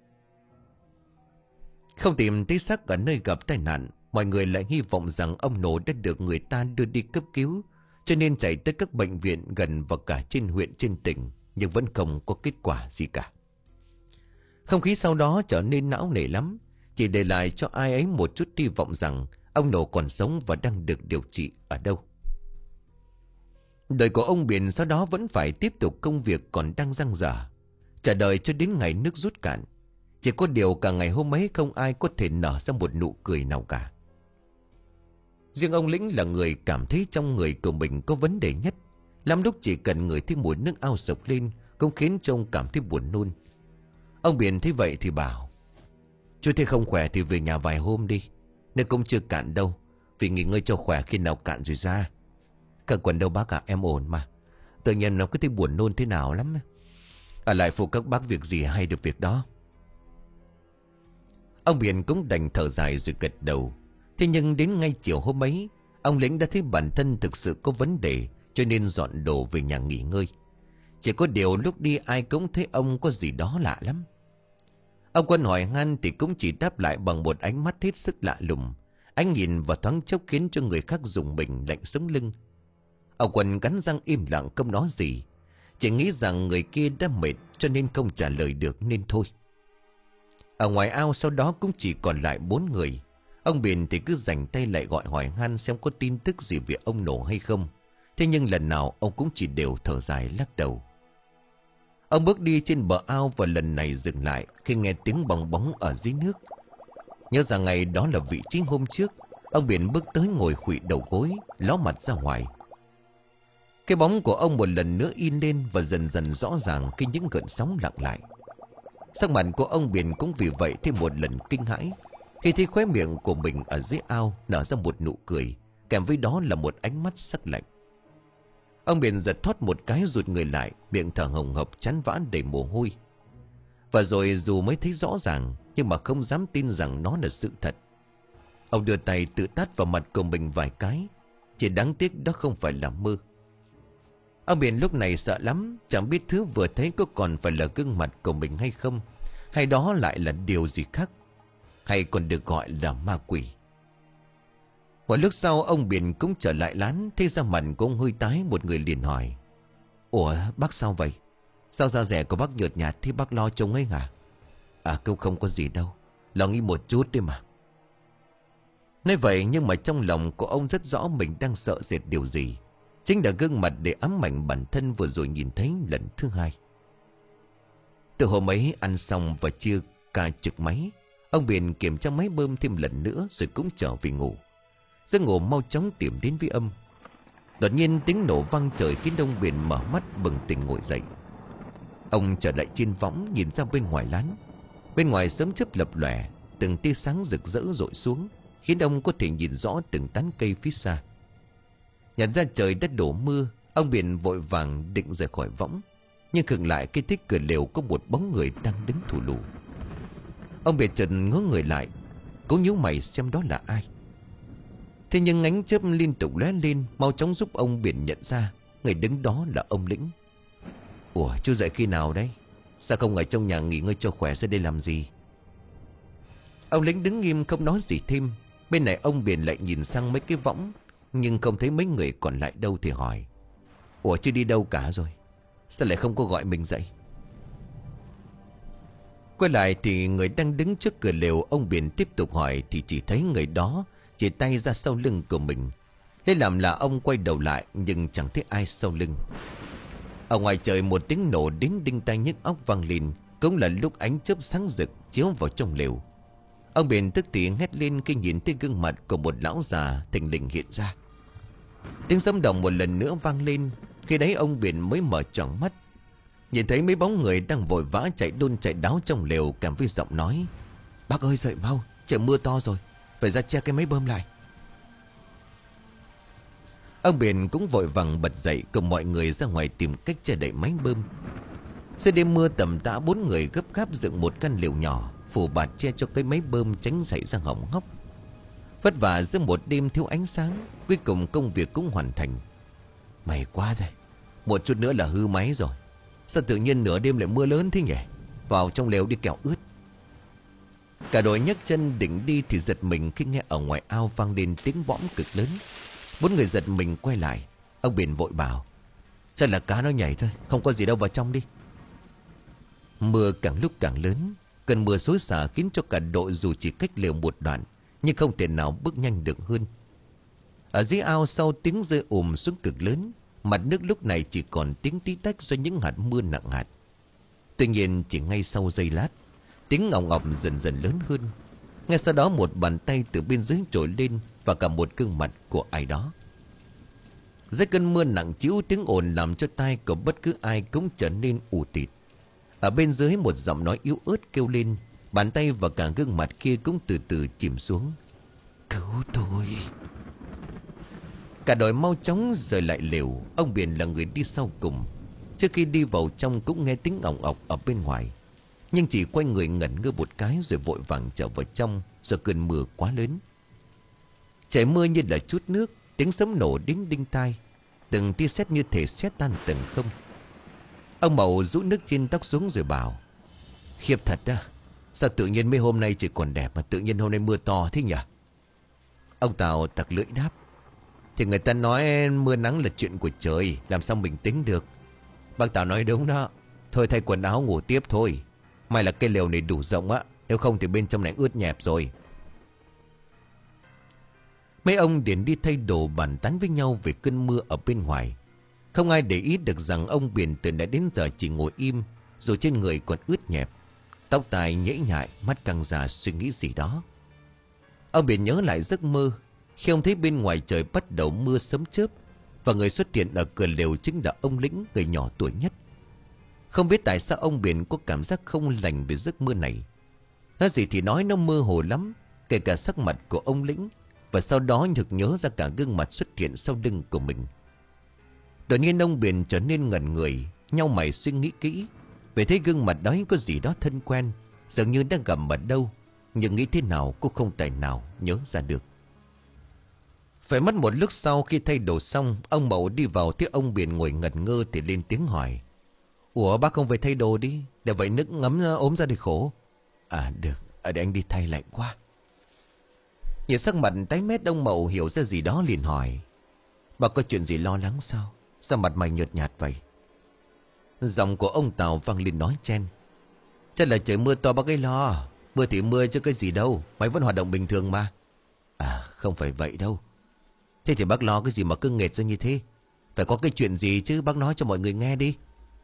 A: Không tìm thấy xác ở nơi gặp tai nạn, mọi người lại hy vọng rằng ông Nổ đã được người ta đưa đi cấp cứu, cho nên chạy tới các bệnh viện gần và cả trên huyện trên tỉnh, nhưng vẫn không có kết quả gì cả. Không khí sau đó trở nên não nề lắm, chỉ để lại cho ai ấy một chút hy vọng rằng ông Nổ còn sống và đang được điều trị ở đâu. Đời của ông Biển sau đó vẫn phải tiếp tục công việc còn đang dang dở, chờ đợi cho đến ngày nước rút cạn. Chỉ có điều cả ngày hôm ấy không ai có thể nở ra một nụ cười nào cả. Riêng ông Lĩnh là người cảm thấy trong người của mình có vấn đề nhất. Lắm lúc chỉ cần ngửi thấy mùi nước ao sộc lên cũng khiến cho ông cảm thấy buồn nôn. Ông Biển thấy vậy thì bảo. Chú thấy không khỏe thì về nhà vài hôm đi. Nếu cũng chưa cạn đâu, vì nghỉ ngơi cho khỏe, khi nào cạn rồi ra. Cả quần đâu bác ạ, em ổn mà. Tự nhiên nó cứ thấy buồn nôn thế nào lắm. Ở lại phụ các bác việc gì hay được việc đó. Ông Biển cũng đành thở dài rồi gật đầu. Thế nhưng đến ngay chiều hôm ấy, ông Lĩnh đã thấy bản thân thực sự có vấn đề, cho nên dọn đồ về nhà nghỉ ngơi. Chỉ có điều lúc đi ai cũng thấy ông có gì đó lạ lắm. Ông Quân hỏi han thì cũng chỉ đáp lại bằng một ánh mắt hết sức lạ lùng. Ánh nhìn và thoáng chốc khiến cho người khác rùng mình lạnh sống lưng. Ông Quân cắn răng im lặng không nói gì, chỉ nghĩ rằng người kia đã mệt cho nên không trả lời được nên thôi. Ở ngoài ao sau đó cũng chỉ còn lại bốn người. Ông Biển thì cứ dành tay lại gọi hỏi han xem có tin tức gì về ông Nổ hay không. Thế nhưng lần nào ông cũng chỉ đều thở dài lắc đầu. Ông bước đi trên bờ ao và lần này dừng lại khi nghe tiếng bong bóng ở dưới nước. Nhớ rằng ngày đó là vị trí hôm trước, ông Biển bước tới ngồi khuỵu đầu gối, ló mặt ra ngoài. Cái bóng của ông một lần nữa in lên và dần dần rõ ràng khi những gợn sóng lặng lại. Sắc mặt của ông Biển cũng vì vậy thêm một lần kinh hãi khi thấy khóe miệng của mình ở dưới ao nở ra một nụ cười, kèm với đó là một ánh mắt sắc lạnh. Ông Biển giật thoát một cái rụt người lại, miệng thở hồng hộc, chán vã đầy mồ hôi. Và rồi dù mới thấy rõ ràng nhưng mà không dám tin rằng nó là sự thật. Ông đưa tay tự tát vào mặt của mình vài cái. Chỉ đáng tiếc đó không phải là mơ. Ông Biển lúc này sợ lắm, chẳng biết thứ vừa thấy có còn phải là gương mặt của mình hay không, hay đó lại là điều gì khác, hay còn được gọi là ma quỷ. Một lúc sau ông Biển cũng trở lại lán. Thấy ra mặt của ông hơi tái, một người liền hỏi. Ủa bác sao vậy? Sao da rẻ của bác nhợt nhạt thế, bác lo trông ấy hả? À câu không có gì đâu, lo nghĩ một chút đi mà. Nói vậy nhưng mà trong lòng của ông rất rõ mình đang sợ sệt điều gì. Chính là gương mặt để ám ảnh bản thân vừa rồi nhìn thấy lần thứ hai. Từ hôm ấy ăn xong và chưa ca trực máy, ông Biển kiểm tra máy bơm thêm lần nữa rồi cũng trở về ngủ. Giấc ngủ mau chóng tìm đến với âm. Đột nhiên tiếng nổ vang trời khiến ông Biển mở mắt bừng tỉnh ngồi dậy. Ông trở lại trên võng nhìn ra bên ngoài lán. Bên ngoài sớm chớp lập lòe, từng tia sáng rực rỡ rọi xuống, khiến ông có thể nhìn rõ từng tán cây phía xa. Nhận ra trời đã đổ mưa, ông Biển vội vàng định rời khỏi võng, nhưng khựng lại khi thấy cửa lều có một bóng người đang đứng thù lù. Ông Biển chợt ngớ người lại, cố nhíu mày xem đó là ai. Thế nhưng ánh chớp liên tục lóe lên, mau chóng giúp ông Biển nhận ra người đứng đó là ông Lĩnh. Ủa chú dậy khi nào đấy? Sao không ở trong nhà nghỉ ngơi cho khỏe, ra đây làm gì? Ông lính đứng nghiêm không nói gì thêm. Bên này ông Biển lại nhìn sang mấy cái võng, nhưng không thấy mấy người còn lại đâu thì hỏi: Ủa chứ đi đâu cả rồi? Sao lại không có gọi mình dậy? Quay lại thì người đang đứng trước cửa lều ông Biển tiếp tục hỏi, thì chỉ thấy người đó chỉ tay ra sau lưng của mình. Thế làm là ông quay đầu lại, nhưng chẳng thấy ai sau lưng. Ở ngoài trời một tiếng nổ đến đinh tai nhức óc vang lên, cũng là lúc ánh chớp sáng rực chiếu vào trong lều. Ông Biển tức thì hét lên khi nhìn thấy gương mặt của một lão già thình lình hiện ra. Tiếng sấm động một lần nữa vang lên. Khi đấy ông Biển mới mở tròn mắt, nhìn thấy mấy bóng người đang vội vã chạy đôn chạy đáo trong lều, kèm với giọng nói: Bác ơi dậy mau, trời mưa to rồi, phải ra che cái máy bơm lại. Ông Biển cũng vội vàng bật dậy cùng mọi người ra ngoài tìm cách che đậy máy bơm. Giữa đêm mưa tầm tã, bốn người gấp gáp dựng một căn lều nhỏ phủ bạt che cho cái máy bơm tránh xảy ra hỏng hóc. Vất vả giữa một đêm thiếu ánh sáng, cuối cùng công việc cũng hoàn thành. May quá thôi, một chút nữa là hư máy rồi. Sao tự nhiên nửa đêm lại mưa lớn thế nhỉ? Vào trong lều đi kẻo ướt. Cả đội nhấc chân định đi thì giật mình khi nghe ở ngoài ao vang lên tiếng bõm cực lớn. Bốn người giật mình quay lại. Ông Biển vội bảo: Chắc là cá nó nhảy thôi, không có gì đâu, vào trong đi. Mưa càng lúc càng lớn. Cơn mưa xối xả khiến cho cả đội dù chỉ cách lều một đoạn, nhưng không thể nào bước nhanh được hơn. Ở dưới ao sau tiếng rơi ùm xuống cực lớn, mặt nước lúc này chỉ còn tiếng tí tách do những hạt mưa nặng hạt. Tuy nhiên chỉ ngay sau giây lát, tiếng ngọng ngọc dần dần lớn hơn. Ngay sau đó một bàn tay từ bên dưới trồi lên, và cả một gương mặt của ai đó. Dưới cơn mưa nặng trĩu, tiếng ồn làm cho tai của bất cứ ai cũng trở nên ù tịt. Ở bên dưới một giọng nói yếu ớt kêu lên. Bàn tay và cả gương mặt kia cũng từ từ chìm xuống: Cứu tôi. Cả đội mau chóng rời lại lều. Ông Biển là người đi sau cùng. Trước khi đi vào trong cũng nghe tiếng ỏng ọc ở bên ngoài, nhưng chỉ quay người ngẩn ngơ một cái rồi vội vàng trở vào trong do cơn mưa quá lớn. Trời mưa như là chút nước, tiếng sấm nổ đến đinh tai, từng tia sét như thể sét tan từng không. Ông Mậu rũ nước trên tóc xuống rồi bảo: Khiếp thật á, sao tự nhiên mấy hôm nay chỉ còn đẹp mà tự nhiên hôm nay mưa to thế nhỉ? Ông Tào tặc lưỡi đáp: Thì người ta nói mưa nắng là chuyện của trời, làm sao mình tính được. Bác Tào nói đúng đó. Thôi thay quần áo ngủ tiếp thôi. May là cái lều này đủ rộng á, nếu không thì bên trong này ướt nhẹp rồi. Mấy ông đến đi thay đồ bàn tán với nhau về cơn mưa ở bên ngoài. Không ai để ý được rằng ông Biển từ nãy đến giờ chỉ ngồi im, dù trên người còn ướt nhẹp, tóc tai nhễ nhại, mắt căng ra suy nghĩ gì đó. Ông Biển nhớ lại giấc mơ khi ông thấy bên ngoài trời bắt đầu mưa sấm chớp, và người xuất hiện ở cửa lều chính là ông Lĩnh, người nhỏ tuổi nhất. Không biết tại sao ông Biển có cảm giác không lành về giấc mơ này. Nói gì thì nói, nó mơ hồ lắm, kể cả sắc mặt của ông Lĩnh. Và sau đó nhực nhớ ra cả gương mặt xuất hiện sau lưng của mình. Đột nhiên ông Biển trở nên ngẩn người, nhau mày suy nghĩ kỹ. Về thấy gương mặt đó có gì đó thân quen, dường như đang gặp ở đâu, nhưng nghĩ thế nào cũng không tài nào nhớ ra được. Phải mất một lúc sau khi thay đồ xong, ông Mậu đi vào thấy ông Biển ngồi ngẩn ngơ thì lên tiếng hỏi: Ủa bác không về thay đồ đi, để vậy nước ngấm ốm ra thì khổ. À được, ở đây anh đi thay, lạnh quá. Nhìn sắc mặt tái mét, ông Mậu hiểu ra gì đó liền hỏi: Bác có chuyện gì lo lắng sao? Sao mặt mày nhợt nhạt vậy? Giọng của ông Tào vang lên nói chen: Chắc là trời mưa to bác ấy lo. Mưa thì mưa chứ cái gì đâu, máy vẫn hoạt động bình thường mà. À không phải vậy đâu. Thế thì bác lo cái gì mà cứ nghệt ra như thế? Phải có cái chuyện gì chứ, bác nói cho mọi người nghe đi.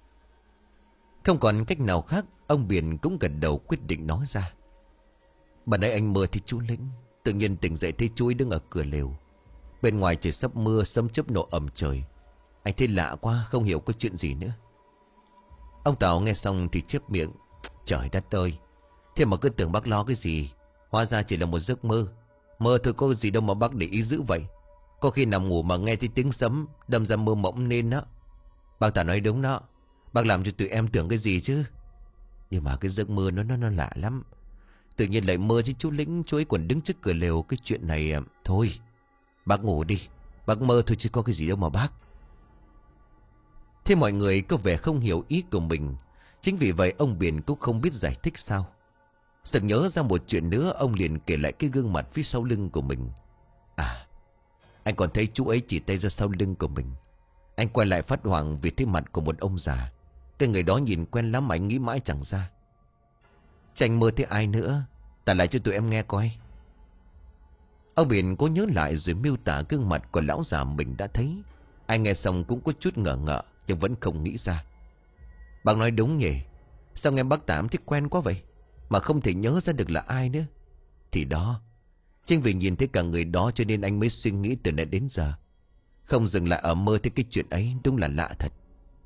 A: Không còn cách nào khác, ông Biển cũng gật đầu quyết định nói ra: Bà nãy anh mơ thì chú Lĩnh, tự nhiên tỉnh dậy thấy chú ấy đứng ở cửa lều. Bên ngoài trời sắp mưa, sấm chớp nổ ầm trời. Anh thấy lạ quá, không hiểu có chuyện gì nữa. Ông Tào nghe xong thì chép miệng: Trời đất ơi, thế mà cứ tưởng bác lo cái gì, hóa ra chỉ là một giấc mơ. Mơ thôi có gì đâu mà bác để ý dữ vậy. Có khi nằm ngủ mà nghe thấy tiếng sấm, đâm ra mơ mộng nên đó. Bác Tào nói đúng đó, bác làm cho tụi em tưởng cái gì chứ. Nhưng mà cái giấc mơ nó nó nó lạ lắm. Tự nhiên lại mơ chứ chú Lĩnh, chú ấy còn đứng trước cửa lều. Cái chuyện này thôi bác ngủ đi, bác mơ thôi chứ có cái gì đâu mà bác. Thế mọi người có vẻ không hiểu ý của mình. Chính vì vậy ông Biển cũng không biết giải thích sao. Sực nhớ ra một chuyện nữa, ông liền kể lại cái gương mặt phía sau lưng của mình. À, anh còn thấy chú ấy chỉ tay ra sau lưng của mình. Anh quay lại phát hoảng vì thấy mặt của một ông già. Cái người đó nhìn quen lắm mà anh nghĩ mãi chẳng ra. Chẳng mơ thấy ai nữa, tả lại cho tụi em nghe coi. Ông Biển cố nhớ lại rồi miêu tả gương mặt của lão già mình đã thấy. Anh nghe xong cũng có chút ngờ ngợ, nhưng vẫn không nghĩ ra. Bác nói đúng nhỉ. Sao nghe bác Tám thấy quen quá vậy, mà không thể nhớ ra được là ai nữa. Thì đó, chính vì nhìn thấy cả người đó cho nên anh mới suy nghĩ từ nãy đến giờ. Không dừng lại ở mơ thấy cái chuyện ấy, đúng là lạ thật.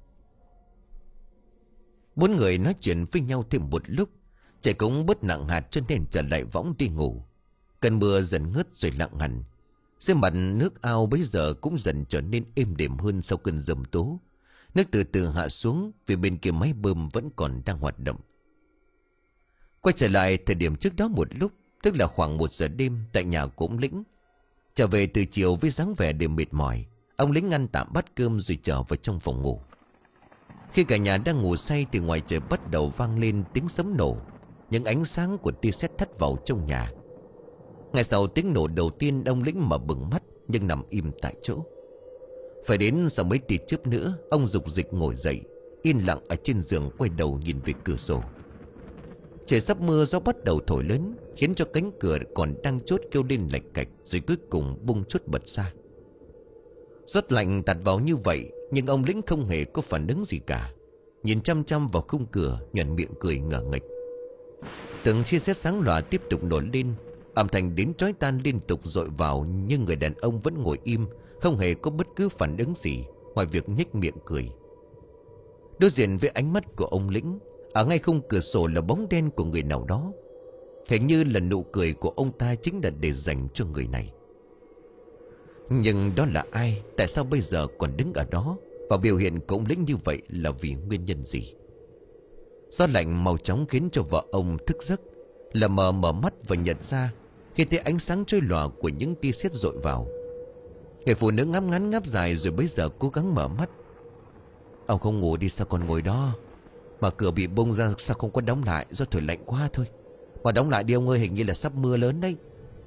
A: Bốn người nói chuyện với nhau thêm một lúc. Trời cũng bớt nặng hạt cho nên trở lại võng đi ngủ. Cơn mưa dần ngớt rồi lặng hẳn. Dưới mặt nước ao bấy giờ cũng dần trở nên êm đềm hơn sau cơn giông tố. Nước từ từ hạ xuống vì bên kia máy bơm vẫn còn đang hoạt động. Quay trở lại thời điểm trước đó một lúc, tức là khoảng một giờ đêm tại nhà của ông Lĩnh. Trở về từ chiều với dáng vẻ đều mệt mỏi, ông Lĩnh ăn tạm bát cơm rồi trở vào trong phòng ngủ. Khi cả nhà đang ngủ say thì ngoài trời bắt đầu vang lên tiếng sấm nổ. Những ánh sáng của tia sét thắt vào trong nhà. Ngay sau tiếng nổ đầu tiên, ông Lĩnh mở bừng mắt nhưng nằm im tại chỗ. Phải đến sau mấy tia chớp nữa, ông dục dịch ngồi dậy, yên lặng ở trên giường quay đầu nhìn về cửa sổ. Trời sắp mưa, gió bắt đầu thổi lớn, khiến cho cánh cửa còn đang chốt kêu lên lạch cạch, rồi cuối cùng bung chốt bật ra. Gió lạnh tạt vào như vậy, nhưng ông Lĩnh không hề có phản ứng gì cả. Nhìn chăm chăm vào khung cửa, nhoẻn miệng cười ngờ nghệch. Từng chia sét sáng lòa tiếp tục nổ lên, âm thanh đến chói tai liên tục dội vào, nhưng người đàn ông vẫn ngồi im, không hề có bất cứ phản ứng gì ngoài việc nhếch miệng cười. Đối diện với ánh mắt của ông Lĩnh, ở ngay khung cửa sổ là bóng đen của người nào đó. Hình như là nụ cười của ông ta chính là để dành cho người này. Nhưng đó là ai? Tại sao bây giờ còn đứng ở đó? Và biểu hiện của ông Lĩnh như vậy là vì nguyên nhân gì? Gió lạnh màu chóng khiến cho vợ ông thức giấc. Là mờ mở mắt và nhận ra khi thấy ánh sáng trôi lòa của những tia sét dội vào. Người phụ nữ ngáp ngắn ngáp dài rồi bây giờ cố gắng mở mắt. Ông không ngủ đi sao còn ngồi đó? Mà cửa bị bung ra sao không có đóng lại? Do thổi lạnh quá thôi. Mà đóng lại đi ông ơi, hình như là sắp mưa lớn đấy.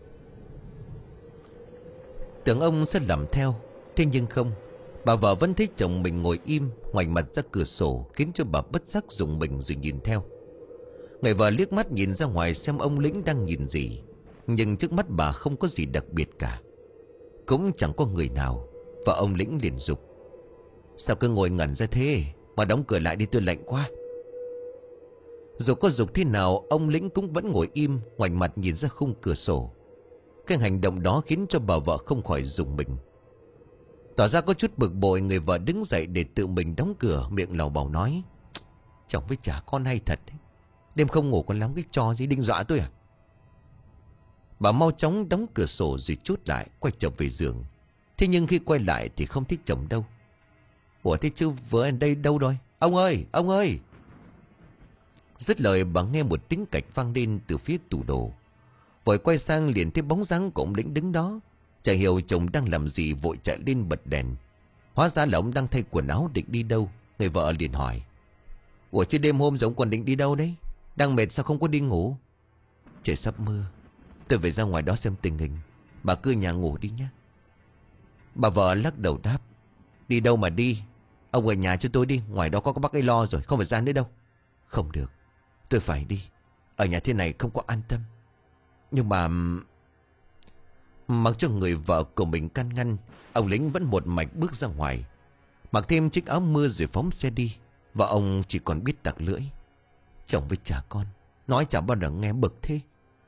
A: Tưởng ông sẽ làm theo, thế nhưng không. Bà vợ vẫn thấy chồng mình ngồi im, ngoảnh mặt ra cửa sổ, khiến cho bà bất giác rùng mình rồi nhìn theo. Người vợ liếc mắt nhìn ra ngoài xem ông Lĩnh đang nhìn gì, nhưng trước mắt bà không có gì đặc biệt cả. Cũng chẳng có người nào. Và ông Lĩnh liền dục: sao cứ ngồi ngẩn ra thế? Mà đóng cửa lại đi, tôi lạnh quá. Dù có dục thế nào, ông Lĩnh cũng vẫn ngồi im, ngoảnh mặt nhìn ra khung cửa sổ. Cái hành động đó khiến cho bà vợ không khỏi rùng mình. Tỏ ra có chút bực bội, người vợ đứng dậy để tự mình đóng cửa, miệng lầu bầu nói: chồng với chả con hay thật đấy. Đêm không ngủ còn lắm cái trò gì, định dọa tôi à? Bà mau chóng đóng cửa sổ rồi chốt lại, quay trở về giường. Thế nhưng khi quay lại thì không thích chồng đâu. Ủa thế chứ vợ ở đây đâu rồi? Ông ơi, ông ơi! Dứt lời bà nghe một tiếng cạch vang lên từ phía tủ đồ. Vội quay sang liền thấy bóng dáng của ông Lĩnh đứng đó. Chả hiểu chồng đang làm gì, vội chạy lên bật đèn. Hóa ra là ông đang thay quần áo định đi đâu. Người vợ liền hỏi: ủa chứ đêm hôm giống còn định đi đâu đấy? Đang mệt sao không có đi ngủ? Trời sắp mưa, tôi phải ra ngoài đó xem tình hình. Bà cứ nhà ngủ đi nhé. Bà vợ lắc đầu đáp: đi đâu mà đi? Ông ở nhà cho tôi đi, ngoài đó có bác ấy lo rồi, không phải ra nữa đâu. Không được, tôi phải đi. Ở nhà thế này không có an tâm. Nhưng mà... Mặc cho người vợ của mình can ngăn, ông Lĩnh vẫn một mạch bước ra ngoài, mặc thêm chiếc áo mưa rồi phóng xe đi. Và ông chỉ còn biết tặc lưỡi: chồng với cha con nói chả bao giờ nghe bực thế.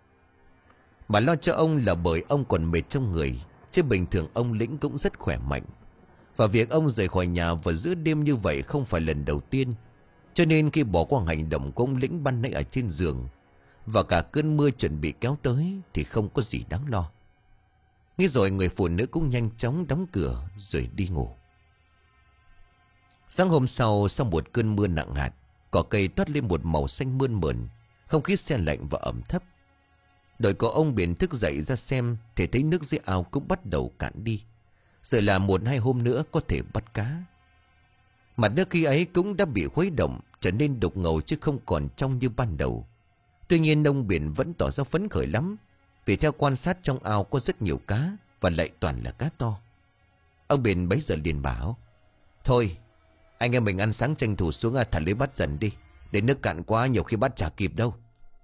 A: Mà lo cho ông là bởi ông còn mệt trong người, chứ bình thường ông Lĩnh cũng rất khỏe mạnh. Và việc ông rời khỏi nhà vào giữa đêm như vậy không phải lần đầu tiên. Cho nên khi bỏ qua hành động của ông Lĩnh ban nãy ở trên giường, và cả cơn mưa chuẩn bị kéo tới, thì không có gì đáng lo. Nghĩ rồi người phụ nữ cũng nhanh chóng đóng cửa rồi đi ngủ. Sáng hôm sau, sau một cơn mưa nặng hạt, cỏ cây toát lên một màu xanh mơn mởn, không khí se lạnh và ẩm thấp. Đội của ông Biển thức dậy ra xem thì thấy nước dưới ao cũng bắt đầu cạn đi. Sợ là một hai hôm nữa có thể bắt cá. Mặt nước khi ấy cũng đã bị khuấy động, trở nên đục ngầu chứ không còn trong như ban đầu. Tuy nhiên ông Biển vẫn tỏ ra phấn khởi lắm, vì theo quan sát trong ao có rất nhiều cá, và lại toàn là cá to. Ông Biển bấy giờ liền bảo: thôi, anh em mình ăn sáng tranh thủ xuống thả lưới bắt dần đi, để nước cạn quá nhiều khi bắt chả kịp đâu.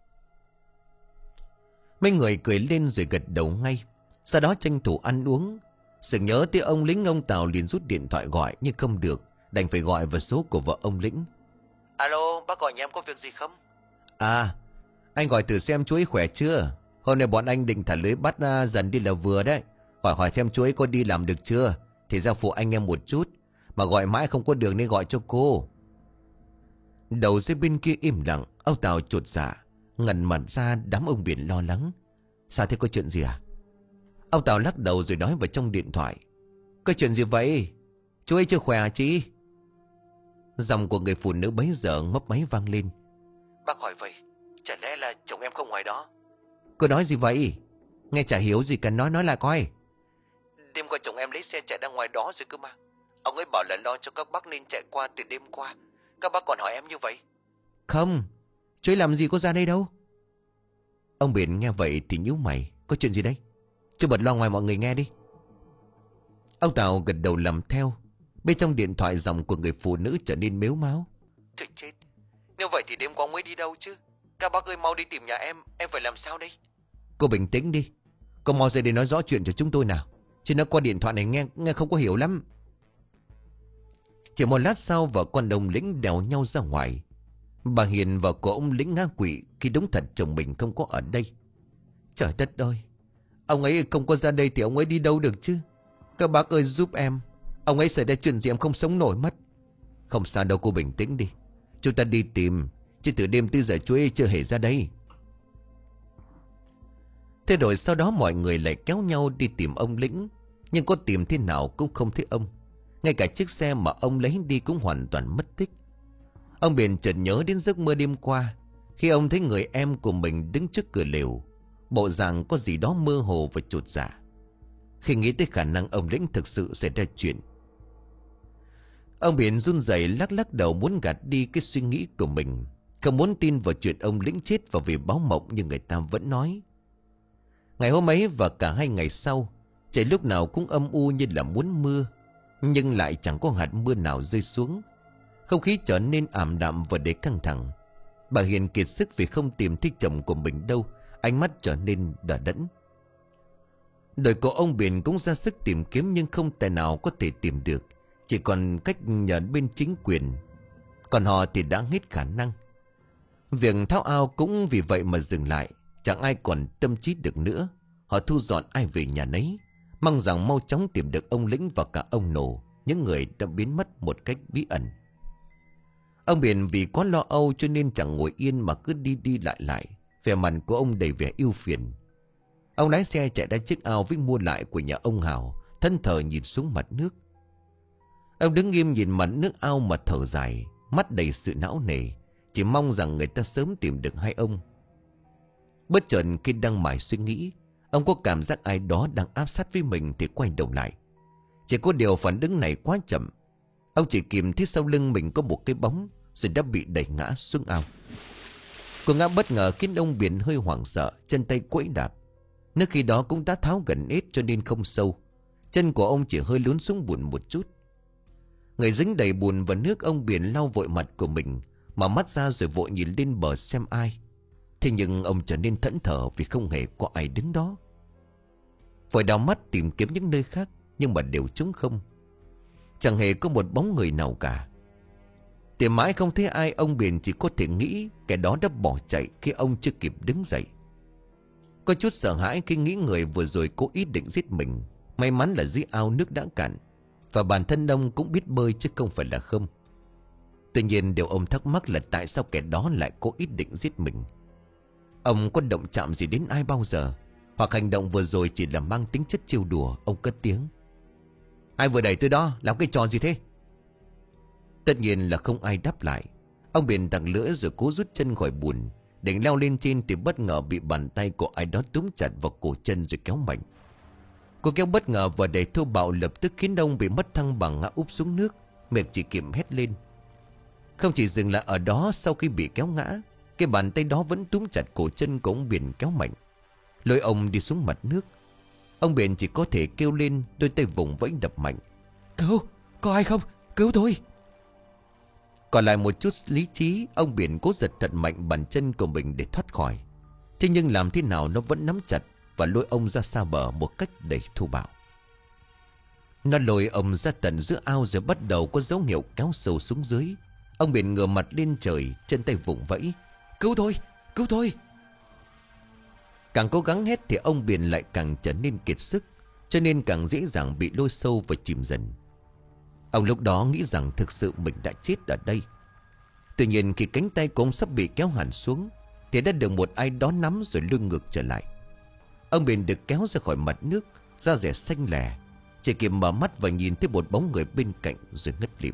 A: Mấy người cười lên rồi gật đầu ngay. Sau đó tranh thủ ăn uống. Sực nhớ tới ông Lĩnh, ông Tàu liền rút điện thoại gọi, nhưng không được, đành phải gọi vào số của vợ ông Lĩnh. Alo, bác gọi nhà em có việc gì không? À, anh gọi thử xem chú ấy khỏe chưa. Hôm nay bọn anh định thả lưới bắt uh, dần đi là vừa đấy. Hỏi hỏi xem chú ấy có đi làm được chưa, thì ra phụ anh em một chút. Mà gọi mãi không có đường nên gọi cho cô. Đầu dây bên kia im lặng. Ông Tàu chột dạ, ngẩn mặt ra. Đám ông Biển lo lắng: sao thế, có chuyện gì à? Ông Tàu lắc đầu rồi nói vào trong điện thoại: có chuyện gì vậy? Chú ấy chưa khỏe à chị? Giọng của người phụ nữ bấy giờ ngấp máy vang lên: bác hỏi vậy, chả lẽ là chồng em không ngoài đó? Cô nói gì vậy? Nghe chả hiểu gì cả, nói nói lại coi. Đêm qua chồng em lấy xe chạy ra ngoài đó rồi cơ mà. Ông ấy bảo là lo cho các bác nên chạy qua từ đêm qua. Các bác còn hỏi em như vậy. Không, chú ấy làm gì có ra đây đâu. Ông Biển nghe vậy thì nhíu mày: có chuyện gì đây? Chú bật lo ngoài mọi người nghe đi. Ông Tàu gật đầu làm theo. Bên trong điện thoại giọng của người phụ nữ trở nên mếu máo: thôi chết, nếu vậy thì đêm qua ông ấy đi đâu chứ? Các bác ơi, mau đi tìm nhà em. Em phải làm sao đây? Cô bình tĩnh đi. Cô mau ra đây nói rõ chuyện cho chúng tôi nào, chứ nó qua điện thoại này nghe nghe không có hiểu lắm. Chỉ một lát sau, vợ con ông Lĩnh đèo nhau ra ngoài. Bà Hiền vợ của ông Lĩnh ngã quỵ khi đúng thật chồng mình không có ở đây. Trời đất ơi, ông ấy không có ra đây thì ông ấy đi đâu được chứ? Các bác ơi giúp em, ông ấy xảy ra chuyện gì em không sống nổi mất. Không sao đâu, cô bình tĩnh đi. Chúng ta đi tìm, chứ từ đêm tới giờ chú ấy chưa hề ra đây. Thế rồi sau đó mọi người lại kéo nhau đi tìm ông Lĩnh. Nhưng có tìm thế nào cũng không thấy ông. Ngay cả chiếc xe mà ông lấy đi cũng hoàn toàn mất tích. Ông Biển chợt nhớ đến giấc mơ đêm qua, khi ông thấy người em của mình đứng trước cửa lều, bộ dạng có gì đó mơ hồ và chột dạ. Khi nghĩ tới khả năng ông Lĩnh thực sự xảy ra chuyện, ông Biển run rẩy lắc lắc đầu muốn gạt đi cái suy nghĩ của mình. Không muốn tin vào chuyện ông Lĩnh chết vào vì báo mộng như người ta vẫn nói. Ngày hôm ấy và cả hai ngày sau, trời lúc nào cũng âm u như là muốn mưa, nhưng lại chẳng có hạt mưa nào rơi xuống. Không khí trở nên ảm đạm và đầy căng thẳng. Bà Hiền kiệt sức vì không tìm thấy chồng của mình đâu, ánh mắt trở nên đờ đẫn. Đội của ông Biển cũng ra sức tìm kiếm nhưng không tài nào có thể tìm được, chỉ còn cách nhờ bên chính quyền. Còn họ thì đã hết khả năng. Việc tháo ao cũng vì vậy mà dừng lại. Chẳng ai còn tâm trí được nữa. Họ thu dọn ai về nhà nấy, mong rằng mau chóng tìm được ông Lĩnh và cả ông Nổ, những người đã biến mất một cách bí ẩn. Ông Biển vì quá lo âu cho nên chẳng ngồi yên mà cứ đi đi lại lại. Vẻ mặt của ông đầy vẻ ưu phiền. Ông lái xe chạy ra chiếc ao với mua lại của nhà ông Hào, thân thờ nhìn xuống mặt nước. Ông đứng nghiêm nhìn mặt nước ao mà thở dài, mắt đầy sự não nề, chỉ mong rằng người ta sớm tìm được hai ông. Bất chợt khi đang mải suy nghĩ, ông có cảm giác ai đó đang áp sát với mình thì quay đầu lại. Chỉ có điều phản ứng này quá chậm. Ông chỉ kìm thấy sau lưng mình có một cái bóng, rồi đã bị đẩy ngã xuống ao. Cuộc ngã bất ngờ khiến ông Biển hơi hoảng sợ, chân tay quẫy đạp. Nước khi đó cũng đã tháo gần hết cho nên không sâu. Chân của ông chỉ hơi lún xuống bùn một chút. Người dính đầy bùn và nước, ông Biển lau vội mặt của mình, mở mắt ra rồi vội nhìn lên bờ xem ai. Thế nhưng ông trở nên thẫn thờ vì không hề có ai đứng đó. Vội đào mắt tìm kiếm những nơi khác, nhưng mà đều trống không. Chẳng hề có một bóng người nào cả. Tìm mãi không thấy ai, ông Biển chỉ có thể nghĩ kẻ đó đã bỏ chạy khi ông chưa kịp đứng dậy. Có chút sợ hãi khi nghĩ người vừa rồi cố ý định giết mình. May mắn là dưới ao nước đã cạn, và bản thân ông cũng biết bơi chứ không phải là không. Tuy nhiên điều ông thắc mắc là tại sao kẻ đó lại cố ý định giết mình. Ông có động chạm gì đến ai bao giờ, hoặc hành động vừa rồi chỉ là mang tính chất trêu đùa? Ông cất tiếng: ai vừa đẩy tôi đó, làm cái trò gì thế? Tất nhiên là không ai đáp lại. Ông Biển tặc lưỡi rồi cố rút chân khỏi bùn, định leo lên trên thì bất ngờ bị bàn tay của ai đó túm chặt vào cổ chân rồi kéo mạnh. Cô kéo bất ngờ và đầy thô bạo lập tức khiến ông bị mất thăng bằng, ngã úp xuống nước, miệng chỉ kịp hét lên. Không chỉ dừng lại ở đó, sau khi bị kéo ngã, cái bàn tay đó vẫn túm chặt cổ chân của ông Biển kéo mạnh, lôi ông đi xuống mặt nước. Ông Biển chỉ có thể kêu lên, đôi tay vùng vẫy đập mạnh. Cứu, có ai không? Cứu tôi! Còn lại một chút lý trí, ông Biển cố giật thật mạnh bàn chân của mình để thoát khỏi. Thế nhưng làm thế nào nó vẫn nắm chặt và lôi ông ra xa bờ một cách đầy thô bạo. Nó lôi ông ra tận giữa ao rồi bắt đầu có dấu hiệu kéo sâu xuống dưới. Ông Biển ngửa mặt lên trời, chân tay vùng vẫy. Cứu tôi! Cứu tôi! Càng cố gắng hét thì ông Biển lại càng trở nên kiệt sức, cho nên càng dễ dàng bị lôi sâu và chìm dần. Ông lúc đó nghĩ rằng thực sự mình đã chết ở đây. Tuy nhiên khi cánh tay của ông sắp bị kéo hẳn xuống thì đã được một ai đó nắm rồi lôi ngược trở lại. Ông Biển được kéo ra khỏi mặt nước, da dẻ xanh lè, chỉ kịp mở mắt và nhìn thấy một bóng người bên cạnh rồi ngất lịm.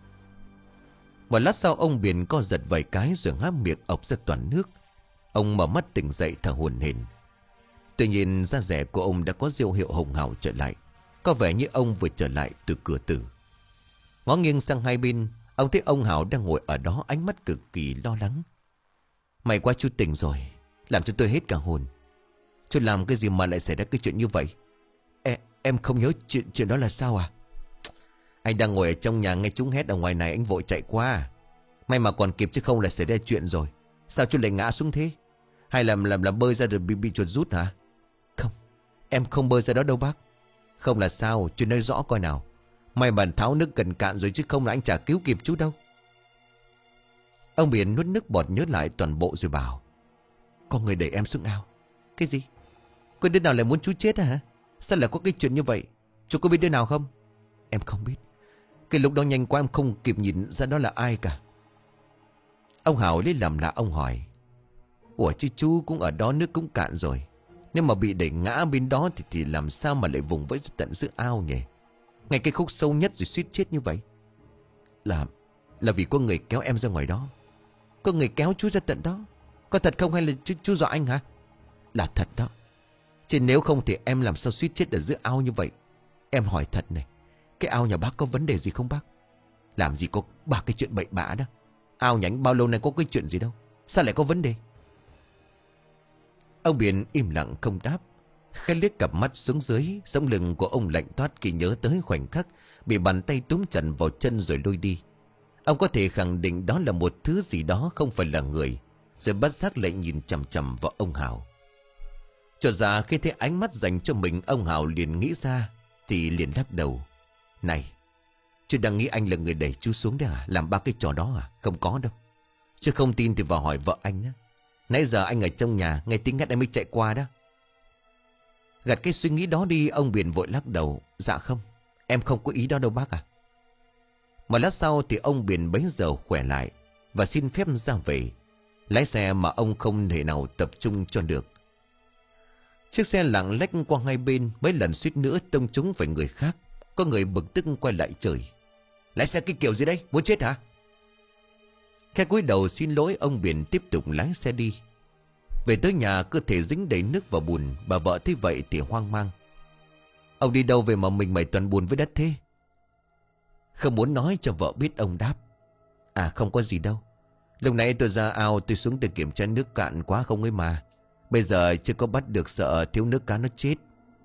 A: Một lát sau ông Biển co giật vài cái rồi há miệng ọc ra toàn nước. Ông mở mắt tỉnh dậy thở hổn hển. Tuy nhiên da dẻ của ông đã có dấu hiệu hồng hào trở lại, có vẻ như ông vừa trở lại từ cửa tử. Ngó nghiêng sang hai bên, ông thấy ông Hảo đang ngồi ở đó, ánh mắt cực kỳ lo lắng. May quá chú tỉnh rồi, làm cho tôi hết cả hồn. Chú làm cái gì mà lại xảy ra cái chuyện như vậy? E, em không nhớ chuyện chuyện đó là sao à? Anh đang ngồi ở trong nhà nghe chúng hét ở ngoài này, anh vội chạy qua. May mà còn kịp chứ không là xảy ra chuyện rồi. Sao chú lại ngã xuống thế? Hay là làm làm bơi ra rồi bị, bị chuột rút hả? Không, em không bơi ra đó đâu bác. Không là sao, chú nói rõ coi nào. May mà tháo nước gần cạn rồi chứ không là anh chả cứu kịp chú đâu. Ông Biển nuốt nước bọt nhớ lại toàn bộ rồi bảo. Có người đẩy em xuống ao. Cái gì? Có đứa nào lại muốn chú chết hả? Sao lại có cái chuyện như vậy? Chú có biết đứa nào không? Em không biết. Cái lúc đó nhanh quá em không kịp nhìn ra đó là ai cả. Ông Hảo lấy làm lạ, ông hỏi. Ủa chứ chú cũng ở đó, nước cũng cạn rồi. Nếu mà bị đẩy ngã bên đó thì, thì làm sao mà lại vùng vẫy tận giữa ao nhỉ? Ngay cái khúc sâu nhất rồi suýt chết như vậy. Là Là vì có người kéo em ra ngoài đó. Có người kéo chú ra tận đó. Có thật không hay là chú, chú dọa anh hả? Là thật đó. Chứ nếu không thì em làm sao suýt chết ở giữa ao như vậy? Em hỏi thật này, cái ao nhà bác có vấn đề gì không bác? Làm gì có ba cái chuyện bậy bạ đó. Ao nhánh bao lâu nay có cái chuyện gì đâu, sao lại có vấn đề? Ông Biển im lặng không đáp. Khẽ liếc cặp mắt xuống dưới. Sống lưng của ông lạnh toát khi nhớ tới khoảnh khắc bị bàn tay túm chặt vào chân rồi lôi đi. Ông có thể khẳng định đó là một thứ gì đó không phải là người. Rồi bất giác lại nhìn chằm chằm vào ông Hào. Chợt ra khi thấy ánh mắt dành cho mình, ông Hào liền nghĩ ra thì liền lắc đầu. Này, chú đang nghĩ anh là người đẩy chú xuống đấy à? Làm ba cái trò đó à? Không có đâu. Chứ không tin thì vào hỏi vợ anh đó. Nãy giờ anh ở trong nhà nghe tiếng hét em mới chạy qua đó. Gạt cái suy nghĩ đó đi, ông Biển vội lắc đầu. Dạ không, em không có ý đó đâu bác à. Một lát sau thì ông Biển bấy giờ khỏe lại và xin phép ra về. Lái xe mà ông không thể nào tập trung cho được. Chiếc xe lạng lách qua hai bên, mấy lần suýt nữa tông trúng phải người khác. Có người bực tức quay lại chửi. Lái xe cái kiểu gì đây, muốn chết hả? Khe cúi đầu xin lỗi, ông Biển tiếp tục lái xe đi. Về tới nhà, cơ thể dính đầy nước và bùn. Bà vợ thấy vậy thì hoang mang. Ông đi đâu về mà mình mày toàn bùn với đất thế? Không muốn nói cho vợ biết, ông đáp. À không có gì đâu. Lúc nãy tôi ra ao, tôi xuống để kiểm tra nước cạn quá không ấy mà. Bây giờ chưa có bắt được, sợ thiếu nước cá nó chết.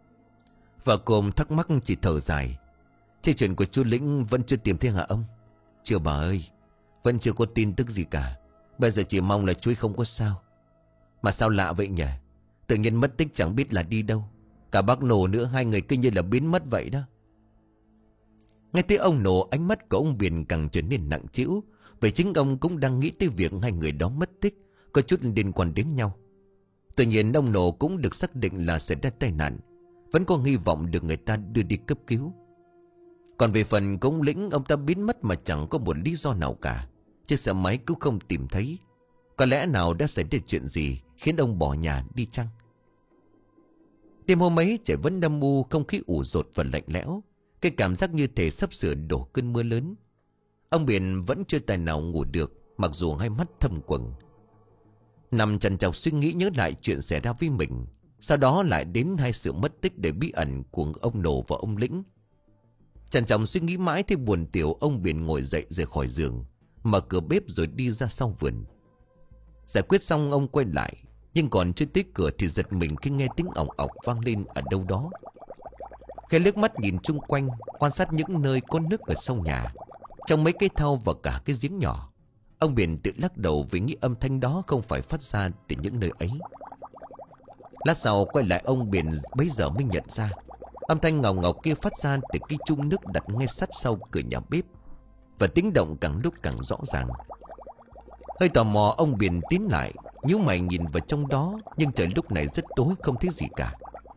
A: Vợ cồm thắc mắc chỉ thở dài. Thế chuyện của chú Lĩnh vẫn chưa tìm thấy hả ông? Chưa bà ơi, vẫn chưa có tin tức gì cả. Bây giờ chỉ mong là chú ấy không có sao. Mà sao lạ vậy nhỉ? Tự nhiên mất tích chẳng biết là đi đâu. Cả bác Nổ nữa, hai người cứ như là biến mất vậy đó. Nghe thấy ông Nổ, ánh mắt của ông Biển càng trở nên nặng trĩu. Vì chính ông cũng đang nghĩ tới việc hai người đó mất tích có chút liên quan đến nhau. Tuy nhiên ông Nổ cũng được xác định là xảy ra tai nạn, vẫn có hy vọng được người ta đưa đi cấp cứu. Còn về phần của ông Lĩnh, ông ta biến mất mà chẳng có một lý do nào cả. Chiếc xe máy cũng không tìm thấy. Có lẽ nào đã xảy ra chuyện gì khiến ông bỏ nhà đi chăng? Đêm hôm ấy trời vẫn âm u, không khí ủ dột và lạnh lẽo. Cái cảm giác như thể sắp sửa đổ cơn mưa lớn. Ông Biển vẫn chưa tài nào ngủ được, mặc dù hai mắt thâm quầng. Nằm trằn trọc suy nghĩ nhớ lại chuyện xảy ra với mình. Sau đó lại đến hai sự mất tích để bí ẩn của ông Nổ và ông Lĩnh. Trằn trọc suy nghĩ mãi thì buồn tiểu, ông Biển ngồi dậy rời khỏi giường. mở cửa bếp rồi đi ra sau vườn. Giải quyết xong ông quay lại, nhưng còn chưa tới cửa thì giật mình khi nghe tiếng ỏng ọc vang lên ở đâu đó. Khẽ liếc mắt nhìn chung quanh, quan sát những nơi có nước ở sau nhà, trong mấy cái thau và cả cái giếng nhỏ. Ông Biển tự lắc đầu vì nghĩ âm thanh đó không phải phát ra từ những nơi ấy. Lát sau quay lại, ông Biển bấy giờ mới nhận ra âm thanh ngào ngọc kia phát ra từ cái chung nước đặt ngay sát sau cửa nhà bếp, và tiếng động càng lúc càng rõ ràng. Hơi tò mò, ông Biển tiến lại, nhíu mày nhìn vào trong đó, nhưng trời lúc này rất tối, không thấy gì cả.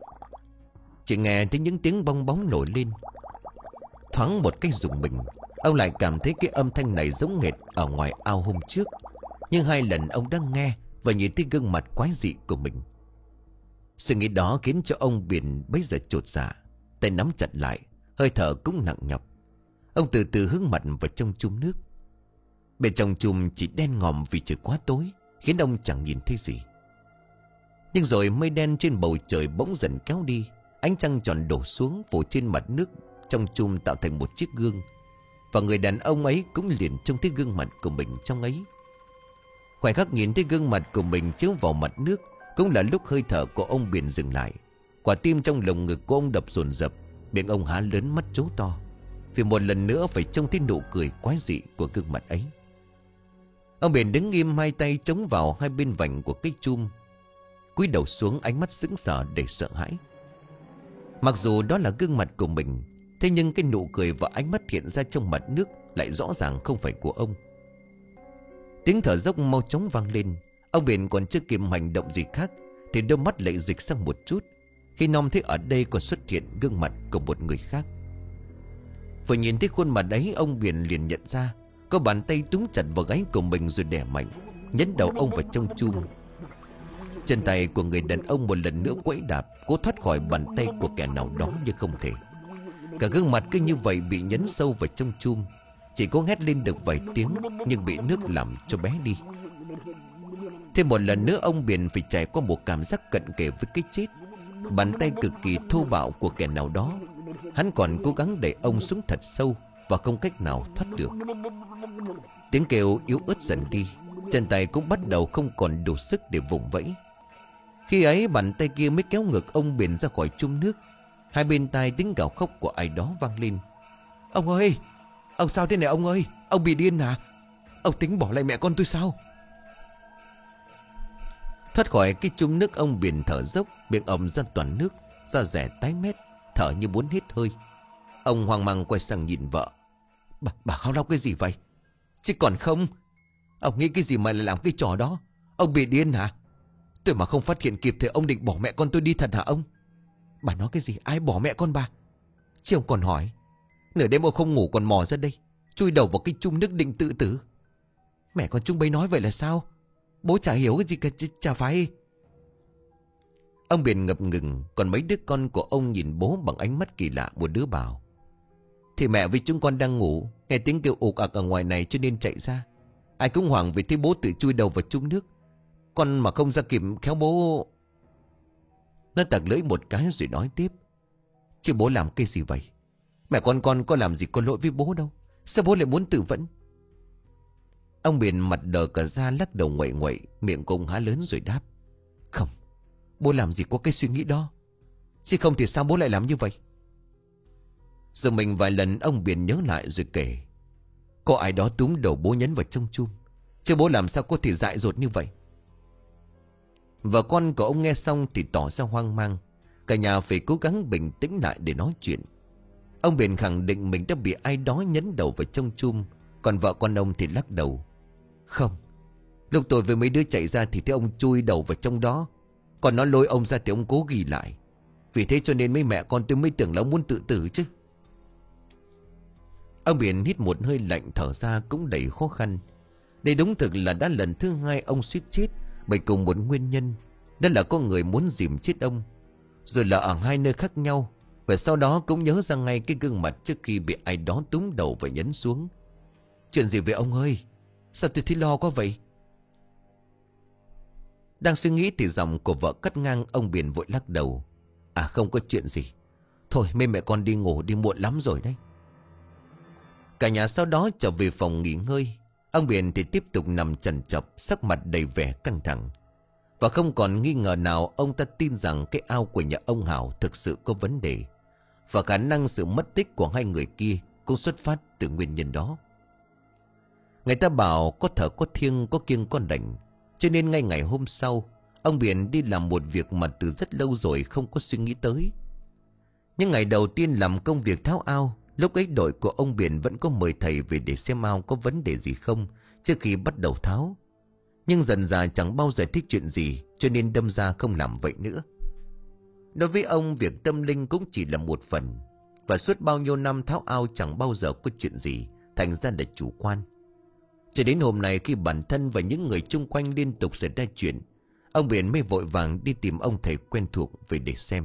A: Chỉ nghe thấy những tiếng bong bóng nổi lên. Thoáng một cái rùng mình, ông lại cảm thấy cái âm thanh này giống nghệt ở ngoài ao hôm trước. Nhưng hai lần ông đã nghe và nhìn thấy gương mặt quái dị của mình. Suy nghĩ đó khiến cho ông Biển bấy giờ chột dạ, tay nắm chặt lại, hơi thở cũng nặng nhọc. Ông từ từ hướng mặt vào trong chum nước. Bên trong chum chỉ đen ngòm vì trời quá tối, khiến ông chẳng nhìn thấy gì. Nhưng rồi mây đen trên bầu trời bỗng dần kéo đi, ánh trăng tròn đổ xuống phủ trên mặt nước trong chum tạo thành một chiếc gương. Và người đàn ông ấy cũng liền trông thấy gương mặt của mình trong ấy. Khoảnh khắc nhìn thấy gương mặt của mình chiếu vào mặt nước cũng là lúc hơi thở của ông Biển dừng lại. Quả tim trong lồng ngực của ông đập dồn dập, miệng ông há lớn mắt trố to, vì một lần nữa phải trông thấy nụ cười quái dị của gương mặt ấy. Ông Biển đứng im, hai tay chống vào hai bên vành của cái chum, cúi đầu xuống, ánh mắt sững sờ để sợ hãi. Mặc dù đó là gương mặt của mình, thế nhưng cái nụ cười và ánh mắt hiện ra trong mặt nước lại rõ ràng không phải của ông. Tiếng thở dốc mau chóng vang lên. Ông Biển còn chưa kịp hành động gì khác thì đôi mắt lại dịch sang một chút, khi nom thấy ở đây còn xuất hiện gương mặt của một người khác. Vừa nhìn thấy khuôn mặt ấy, ông Biển liền nhận ra có bàn tay túm chặt vào gáy của mình rồi đè mạnh, nhấn đầu ông vào trong chum. Chân tay của người đàn ông một lần nữa quẫy đạp, cố thoát khỏi bàn tay của kẻ nào đó nhưng không thể. Cả gương mặt cứ như vậy bị nhấn sâu vào trong chum, chỉ cố hét lên được vài tiếng nhưng bị nước làm cho bé đi. Thêm một lần nữa ông Biển phải trải qua một cảm giác cận kề với cái chết. Bàn tay cực kỳ thô bạo của kẻ nào đó. Hắn còn cố gắng đẩy ông xuống thật sâu và không cách nào thoát được. Tiếng kêu yếu ớt dần đi, chân tay cũng bắt đầu không còn đủ sức để vùng vẫy. Khi ấy bàn tay kia mới kéo ngực ông Biển ra khỏi chum nước. Hai bên tai tiếng gào khóc của ai đó vang lên. Ông ơi, ông sao thế này ông ơi? Ông bị điên à? Ông tính bỏ lại mẹ con tôi sao? Thoát khỏi cái chum nước, ông Biển thở dốc, miệng ẩm ra toàn nước, da rẻ tái mét, thở như muốn hết hơi. Ông hoang mang quay sang nhìn vợ. Bà, bà khóc lóc cái gì vậy? Chứ còn không, ông nghĩ cái gì mà lại làm cái trò đó? Ông bị điên hả? Tôi mà không phát hiện kịp thì ông định bỏ mẹ con tôi đi thật hả ông? Bà nói cái gì? Ai bỏ mẹ con bà? Chứ ông còn hỏi. Nửa đêm ông không ngủ còn mò ra đây, chui đầu vào cái chum nước định tự tử. Mẹ con chúng bay nói vậy là sao? Bố chả hiểu cái gì cả, chả phải. Ông Biển ngập ngừng, còn mấy đứa con của ông nhìn bố bằng ánh mắt kỳ lạ. Một đứa bảo: thì mẹ với chúng con đang ngủ, nghe tiếng kêu ục ặc ở ngoài này cho nên chạy ra. Ai cũng hoảng vì thấy bố tự chui đầu vào chum nước. Con mà không ra kịp khéo bố. Nó tặc lưỡi một cái rồi nói tiếp: chứ bố làm cái gì vậy? Mẹ con con có làm gì có lỗi với bố đâu, sao bố lại muốn tự vẫn? Ông Biển mặt đờ cả ra, lắc đầu nguậy nguậy, miệng cũng há lớn rồi đáp: không, bố làm gì có cái suy nghĩ đó. Chứ không thì sao bố lại làm như vậy? Rồi mình vài lần ông Biển nhớ lại rồi kể: có ai đó túm đầu bố nhấn vào trong chum, chứ bố làm sao có thể dại dột như vậy. Vợ con của ông nghe xong thì tỏ ra hoang mang. Cả nhà phải cố gắng bình tĩnh lại để nói chuyện. Ông Biển khẳng định mình đã bị ai đó nhấn đầu vào trong chum, còn vợ con ông thì lắc đầu: không, lúc tôi với mấy đứa chạy ra thì thấy ông chui đầu vào trong đó. Còn nó lôi ông ra thì ông cố ghi lại. Vì thế cho nên mấy mẹ con tôi mới tưởng là ông muốn tự tử chứ. Ông Biển hít một hơi lạnh, thở ra cũng đầy khó khăn. Đây đúng thực là đã lần thứ hai ông suýt chết bởi cùng một nguyên nhân. Đó là có người muốn dìm chết ông, rồi là ở hai nơi khác nhau. Và sau đó cũng nhớ ra ngay cái gương mặt trước khi bị ai đó túm đầu và nhấn xuống. Chuyện gì vậy ông ơi? Sao tôi thấy lo quá vậy? Đang suy nghĩ thì giọng của vợ cắt ngang. Ông Biển vội lắc đầu: à không có chuyện gì. Thôi mấy mẹ con đi ngủ đi, muộn lắm rồi đấy. Cả nhà sau đó trở về phòng nghỉ ngơi. Ông Biển thì tiếp tục nằm chằn chọc, sắc mặt đầy vẻ căng thẳng. Và không còn nghi ngờ nào, ông ta tin rằng cái ao của nhà ông Hào thực sự có vấn đề. Và khả năng sự mất tích của hai người kia cũng xuất phát từ nguyên nhân đó. Người ta bảo có thở có thiêng, có kiêng có đành. Cho nên ngay ngày hôm sau, ông Biển đi làm một việc mà từ rất lâu rồi không có suy nghĩ tới. Nhưng ngày đầu tiên làm công việc tháo ao, lúc ấy đội của ông Biển vẫn có mời thầy về để xem ao có vấn đề gì không trước khi bắt đầu tháo. Nhưng dần dà chẳng bao giờ thích chuyện gì, cho nên đâm ra không làm vậy nữa. Đối với ông, việc tâm linh cũng chỉ là một phần. Và suốt bao nhiêu năm tháo ao chẳng bao giờ có chuyện gì, thành ra là chủ quan. Cho đến hôm nay, khi bản thân và những người chung quanh liên tục xảy ra chuyện, ông Biển mới vội vàng đi tìm ông thầy quen thuộc về để xem.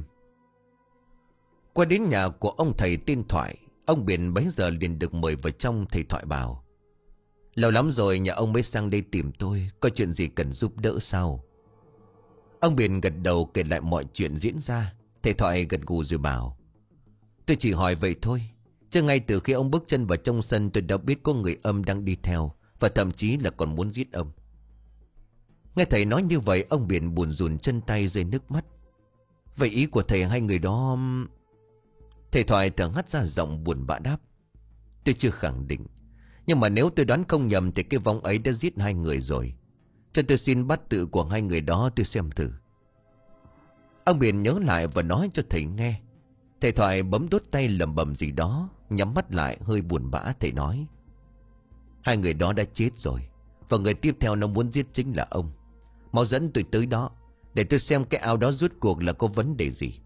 A: Qua đến nhà của ông thầy tên Thoại, ông Biển bấy giờ liền được mời vào trong. Thầy Thoại bảo: lâu lắm rồi nhà ông mới sang đây tìm tôi, có chuyện gì cần giúp đỡ sao? Ông Biển gật đầu kể lại mọi chuyện diễn ra. Thầy Thoại gật gù rồi bảo: tôi chỉ hỏi vậy thôi, chứ ngay từ khi ông bước chân vào trong sân, tôi đã biết có người âm đang đi theo, và thậm chí là còn muốn giết ông. Nghe thầy nói như vậy, ông Biển buồn rùn chân tay rơi nước mắt. Vậy ý của thầy hai người đó... Thầy Thoại thở hắt ra giọng buồn bã đáp: tôi chưa khẳng định, nhưng mà nếu tôi đoán không nhầm thì cái vong ấy đã giết hai người rồi. Cho tôi xin bát tự của hai người đó tôi xem thử. Ông Biển nhớ lại và nói cho thầy nghe. Thầy Thoại bấm đốt tay lẩm bẩm gì đó, nhắm mắt lại hơi buồn bã. Thầy nói: hai người đó đã chết rồi, và người tiếp theo nó muốn giết chính là ông. Mau dẫn tôi tới đó, để tôi xem cái ao đó rút cuộc là có vấn đề gì.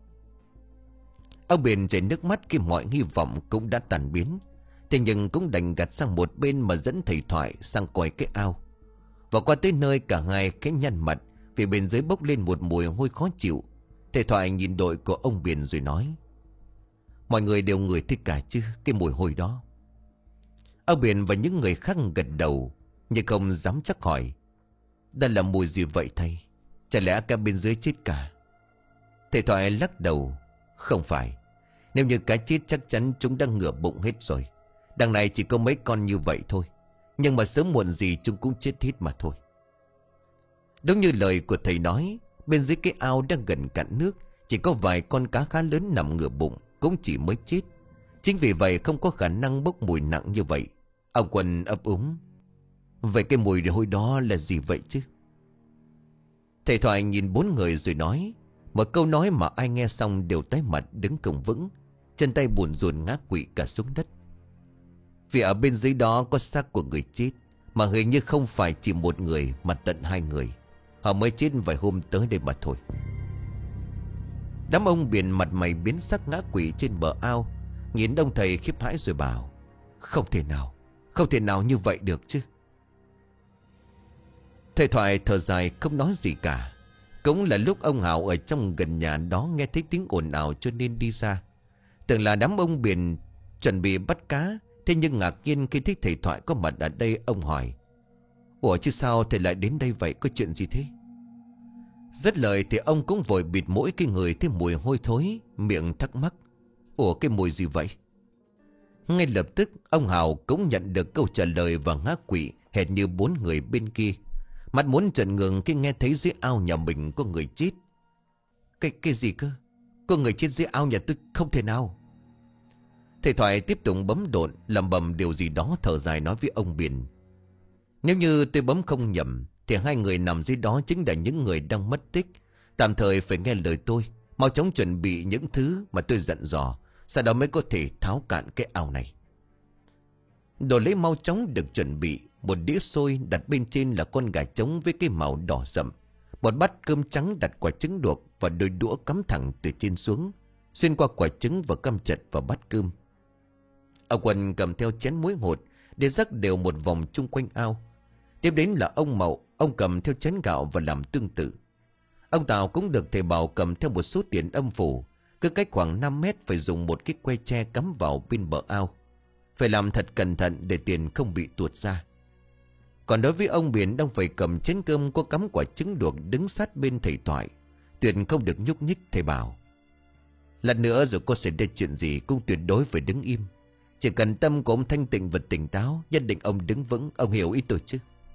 A: Ông Biển chảy nước mắt khi mọi hy vọng cũng đã tàn biến. Thế nhưng cũng đành gạt sang một bên mà dẫn thầy Thoại sang coi cái ao. Và qua tới nơi, cả hai cái nhăn mặt vì bên dưới bốc lên một mùi hôi khó chịu. Thầy Thoại nhìn đội của ông Biển rồi nói: mọi người đều ngửi thấy cả chứ cái mùi hôi đó? Ông Biển và những người khác gật đầu, nhưng không dám chắc hỏi: đây là mùi gì vậy thầy? Chả lẽ cả bên dưới chết cả? Thầy Thoại lắc đầu: không phải. Nếu như cá chết chắc chắn chúng đang ngửa bụng hết rồi. Đằng này chỉ có mấy con như vậy thôi, nhưng mà sớm muộn gì chúng cũng chết hết mà thôi. Đúng như lời của thầy nói, bên dưới cái ao đang gần cạn nước, chỉ có vài con cá khá lớn nằm ngửa bụng, cũng chỉ mới chết. Chính vì vậy không có khả năng bốc mùi nặng như vậy. Ông Quân ấp úng: vậy cái mùi hôi đó là gì vậy chứ? Thầy Thoại nhìn bốn người rồi nói một câu nói mà ai nghe xong đều tái mặt đứng không vững, chân tay buồn rùn ngã quỵ cả xuống đất. Vì ở bên dưới đó có xác của người chết, mà hình như không phải chỉ một người mà tận hai người. Họ mới chết vài hôm tới đây mà thôi. Đám ông Biển mặt mày biến sắc ngã quỵ trên bờ ao, nhìn ông thầy khiếp hãi rồi bảo: không thể nào, không thể nào như vậy được chứ. Thầy Thoại thở dài không nói gì cả. Cũng là lúc ông Hào ở trong gần nhà đó nghe thấy tiếng ồn ào cho nên đi ra. Tưởng là đám ông Biển chuẩn bị bắt cá, thế nhưng ngạc nhiên khi thấy thầy Thoại có mặt ở đây. Ông hỏi: ủa chứ sao thầy lại đến đây vậy, có chuyện gì thế? Dứt lời thì ông cũng vội bịt mũi cái người thấy mùi hôi thối, miệng thắc mắc: ủa cái mùi gì vậy? Ngay lập tức ông Hào cũng nhận được câu trả lời và ngã quỵ hệt như bốn người bên kia, mặt muốn trợn ngừng khi nghe thấy dưới ao nhà mình có người chết. Cái cái gì cơ? Có người chết dưới ao nhà tôi? Không thể nào. Thầy Thoại tiếp tục bấm độn lẩm bẩm điều gì đó, thở dài nói với ông Biển: nếu như tôi bấm không nhầm thì hai người nằm dưới đó chính là những người đang mất tích. Tạm thời phải nghe lời tôi, mau chóng chuẩn bị những thứ mà tôi dặn dò, sau đó mới có thể tháo cạn cái ao này. Đồ lấy mau chóng được chuẩn bị. Một đĩa xôi đặt bên trên là con gà trống với cái màu đỏ sậm, một bát cơm trắng đặt quả trứng luộc và đôi đũa cắm thẳng từ trên xuống, xuyên qua quả trứng và cắm chặt vào bát cơm. Ông Quân cầm theo chén muối hột để rắc đều một vòng chung quanh ao. Tiếp đến là ông Mậu, ông cầm theo chén gạo và làm tương tự. Ông Tào cũng được thầy Bảo cầm theo một số tiền âm phủ, cứ cách khoảng năm mét phải dùng một cái que tre cắm vào bên bờ ao. Phải làm thật cẩn thận để tiền không bị tuột ra. Còn đối với ông Biển, đang phải cầm chén cơm có cắm quả trứng luộc đứng sát bên thầy Thoại, tuyệt không được nhúc nhích. Thầy bảo: lần nữa rồi có xảy ra chuyện gì cũng tuyệt đối phải đứng im, Chỉ cần tâm của ông thanh tịnh và tỉnh táo, nhất định ông đứng vững. Ông hiểu ý tôi chứ?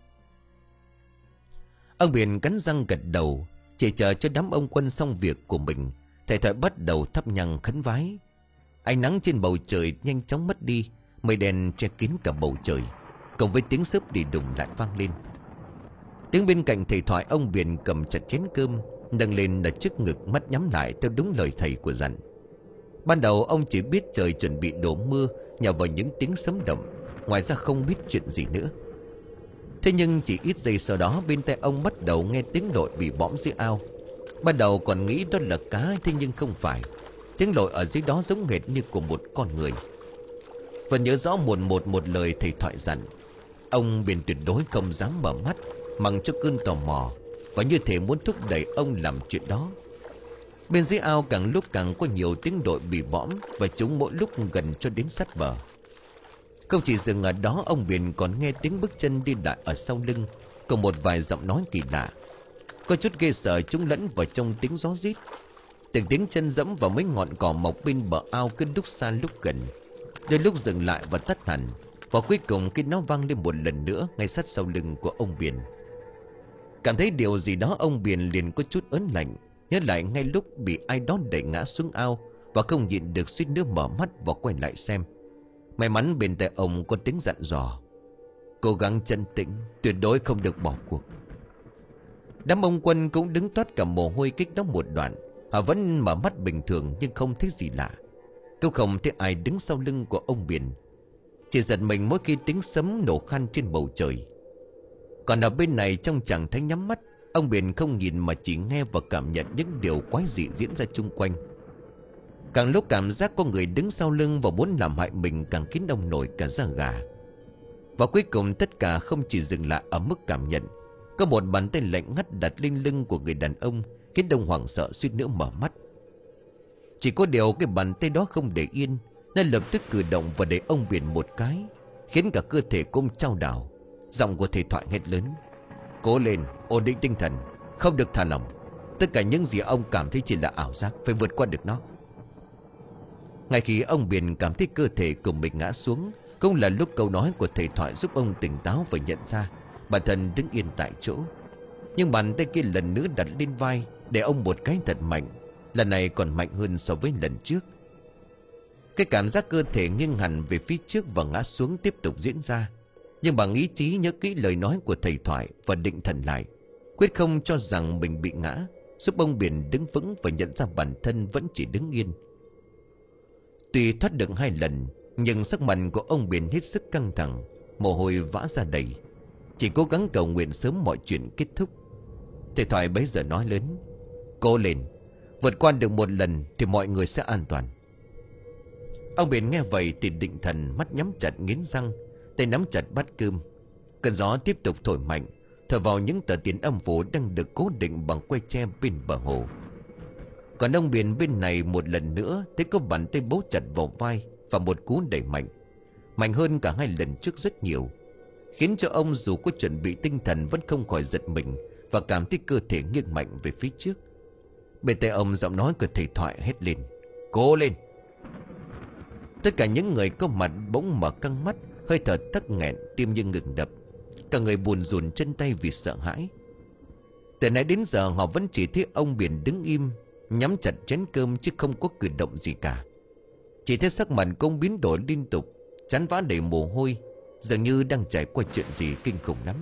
A: Ông Biển cắn răng gật đầu. Chỉ chờ cho đám ông quân xong việc của mình, thầy thoại bắt đầu thắp nhang khấn vái. Ánh nắng trên bầu trời nhanh chóng mất đi. Mây đen che kín cả bầu trời, cộng với tiếng sớp đi đùng lại vang lên. Đứng bên cạnh thầy thoại, ông Biển cầm chặt chén cơm, nâng lên ở trước ngực, mắt nhắm lại theo đúng lời thầy của dặn. Ban đầu ông chỉ biết trời chuẩn bị đổ mưa nhờ vào những tiếng sấm động, ngoài ra không biết chuyện gì nữa. Thế nhưng chỉ ít giây sau đó, bên tai ông bắt đầu nghe tiếng lội bị bõm dưới ao. Ban đầu còn nghĩ đó là cá, thế nhưng không phải. Tiếng lội ở dưới đó giống hệt như của một con người. Vẫn nhớ rõ một một một lời thầy thoại dặn. Ông Biển tuyệt đối không dám mở mắt, mặc cho cơn tò mò, và như thể muốn thúc đẩy ông làm chuyện đó. Bên dưới ao càng lúc càng có nhiều tiếng lội bị bõm, và chúng mỗi lúc gần cho đến sát bờ. Không chỉ dừng ở đó, ông Biển còn nghe tiếng bước chân đi lại ở sau lưng, cùng một vài giọng nói kỳ lạ. Có chút ghê sợ, chúng lẫn vào trong tiếng gió rít. Từng tiếng chân dẫm vào mấy ngọn cỏ mọc bên bờ ao cứ lúc xa lúc gần, đôi lúc dừng lại và tắt hẳn. Và cuối cùng khi nó vang lên một lần nữa ngay sát sau lưng của ông Biển. Cảm thấy điều gì đó, ông Biển liền có chút ớn lạnh, nhớ lại ngay lúc bị ai đó đẩy ngã xuống ao, và không nhịn được suýt nữa mở mắt và quay lại xem. May mắn bên tai ông có tiếng dặn dò: cố gắng chân tĩnh, tuyệt đối không được bỏ cuộc. Đám ông quân cũng đứng toát cả mồ hôi kích đó một đoạn. Họ vẫn mở mắt bình thường nhưng không thấy gì lạ. Cũng không thấy ai đứng sau lưng của ông Biển. Chỉ giật mình mỗi khi tiếng sấm nổ khan trên bầu trời. Còn ở bên này, trong trạng thái nhắm mắt, ông Biển không nhìn mà chỉ nghe và cảm nhận những điều quái dị diễn ra chung quanh. Càng lúc cảm giác có người đứng sau lưng và muốn làm hại mình càng khiến ông nổi cả da gà. Và cuối cùng tất cả không chỉ dừng lại ở mức cảm nhận. Có một bàn tay lạnh ngắt đặt lên lưng của người đàn ông, khiến ông hoảng sợ suýt nữa mở mắt. Chỉ có điều cái bàn tay đó không để yên, nó lập tức cử động và đẩy ông Biển một cái, khiến cả cơ thể của ông chao đảo. Giọng của thầy thoại hét lớn: cố lên, ổn định tinh thần, không được thả lỏng. Tất cả những gì ông cảm thấy chỉ là ảo giác, phải vượt qua được nó. Ngay khi ông Biển cảm thấy cơ thể của mình ngã xuống, cũng là lúc câu nói của thầy thoại giúp ông tỉnh táo và nhận ra bản thân đứng yên tại chỗ. Nhưng bàn tay kia lần nữa đặt lên vai, để ông một cái thật mạnh, lần này còn mạnh hơn so với lần trước. Cái cảm giác cơ thể nghiêng hẳn về phía trước và ngã xuống tiếp tục diễn ra. Nhưng bằng ý chí nhớ kỹ lời nói của thầy thoại và định thần lại, quyết không cho rằng mình bị ngã, giúp ông Biển đứng vững và nhận ra bản thân vẫn chỉ đứng yên. Tuy thoát được hai lần, nhưng sắc mặt của ông Biển hết sức căng thẳng, mồ hôi vã ra đầy, chỉ cố gắng cầu nguyện sớm mọi chuyện kết thúc. Thầy thoại bấy giờ nói lớn: cố lên, vượt qua được một lần thì mọi người sẽ an toàn. Ông Biển nghe vậy thì định thần, mắt nhắm chặt nghiến răng, tay nắm chặt bát cơm. Cơn gió tiếp tục thổi mạnh, thổi vào những tờ tiền âm phủ đang được cố định bằng que tre bên bờ hồ. Còn ông Biển bên này một lần nữa thấy có bàn tay bấu chặt vào vai, và một cú đẩy mạnh, mạnh hơn cả hai lần trước rất nhiều, khiến cho ông dù có chuẩn bị tinh thần vẫn không khỏi giật mình và cảm thấy cơ thể nghiêng mạnh về phía trước. Bên tai ông giọng nói của thầy thoại hét lên: cố lên. Tất cả những người có mặt bỗng mở căng mắt, hơi thở tắc nghẹn, tim như ngừng đập. Cả người buồn rùn chân tay vì sợ hãi. Từ nãy đến giờ họ vẫn chỉ thấy ông Biển đứng im, nhắm chặt chén cơm chứ không có cử động gì cả. Chỉ thấy sắc mặt công biến đổi liên tục, trán vã đầy mồ hôi, dường như đang trải qua chuyện gì kinh khủng lắm.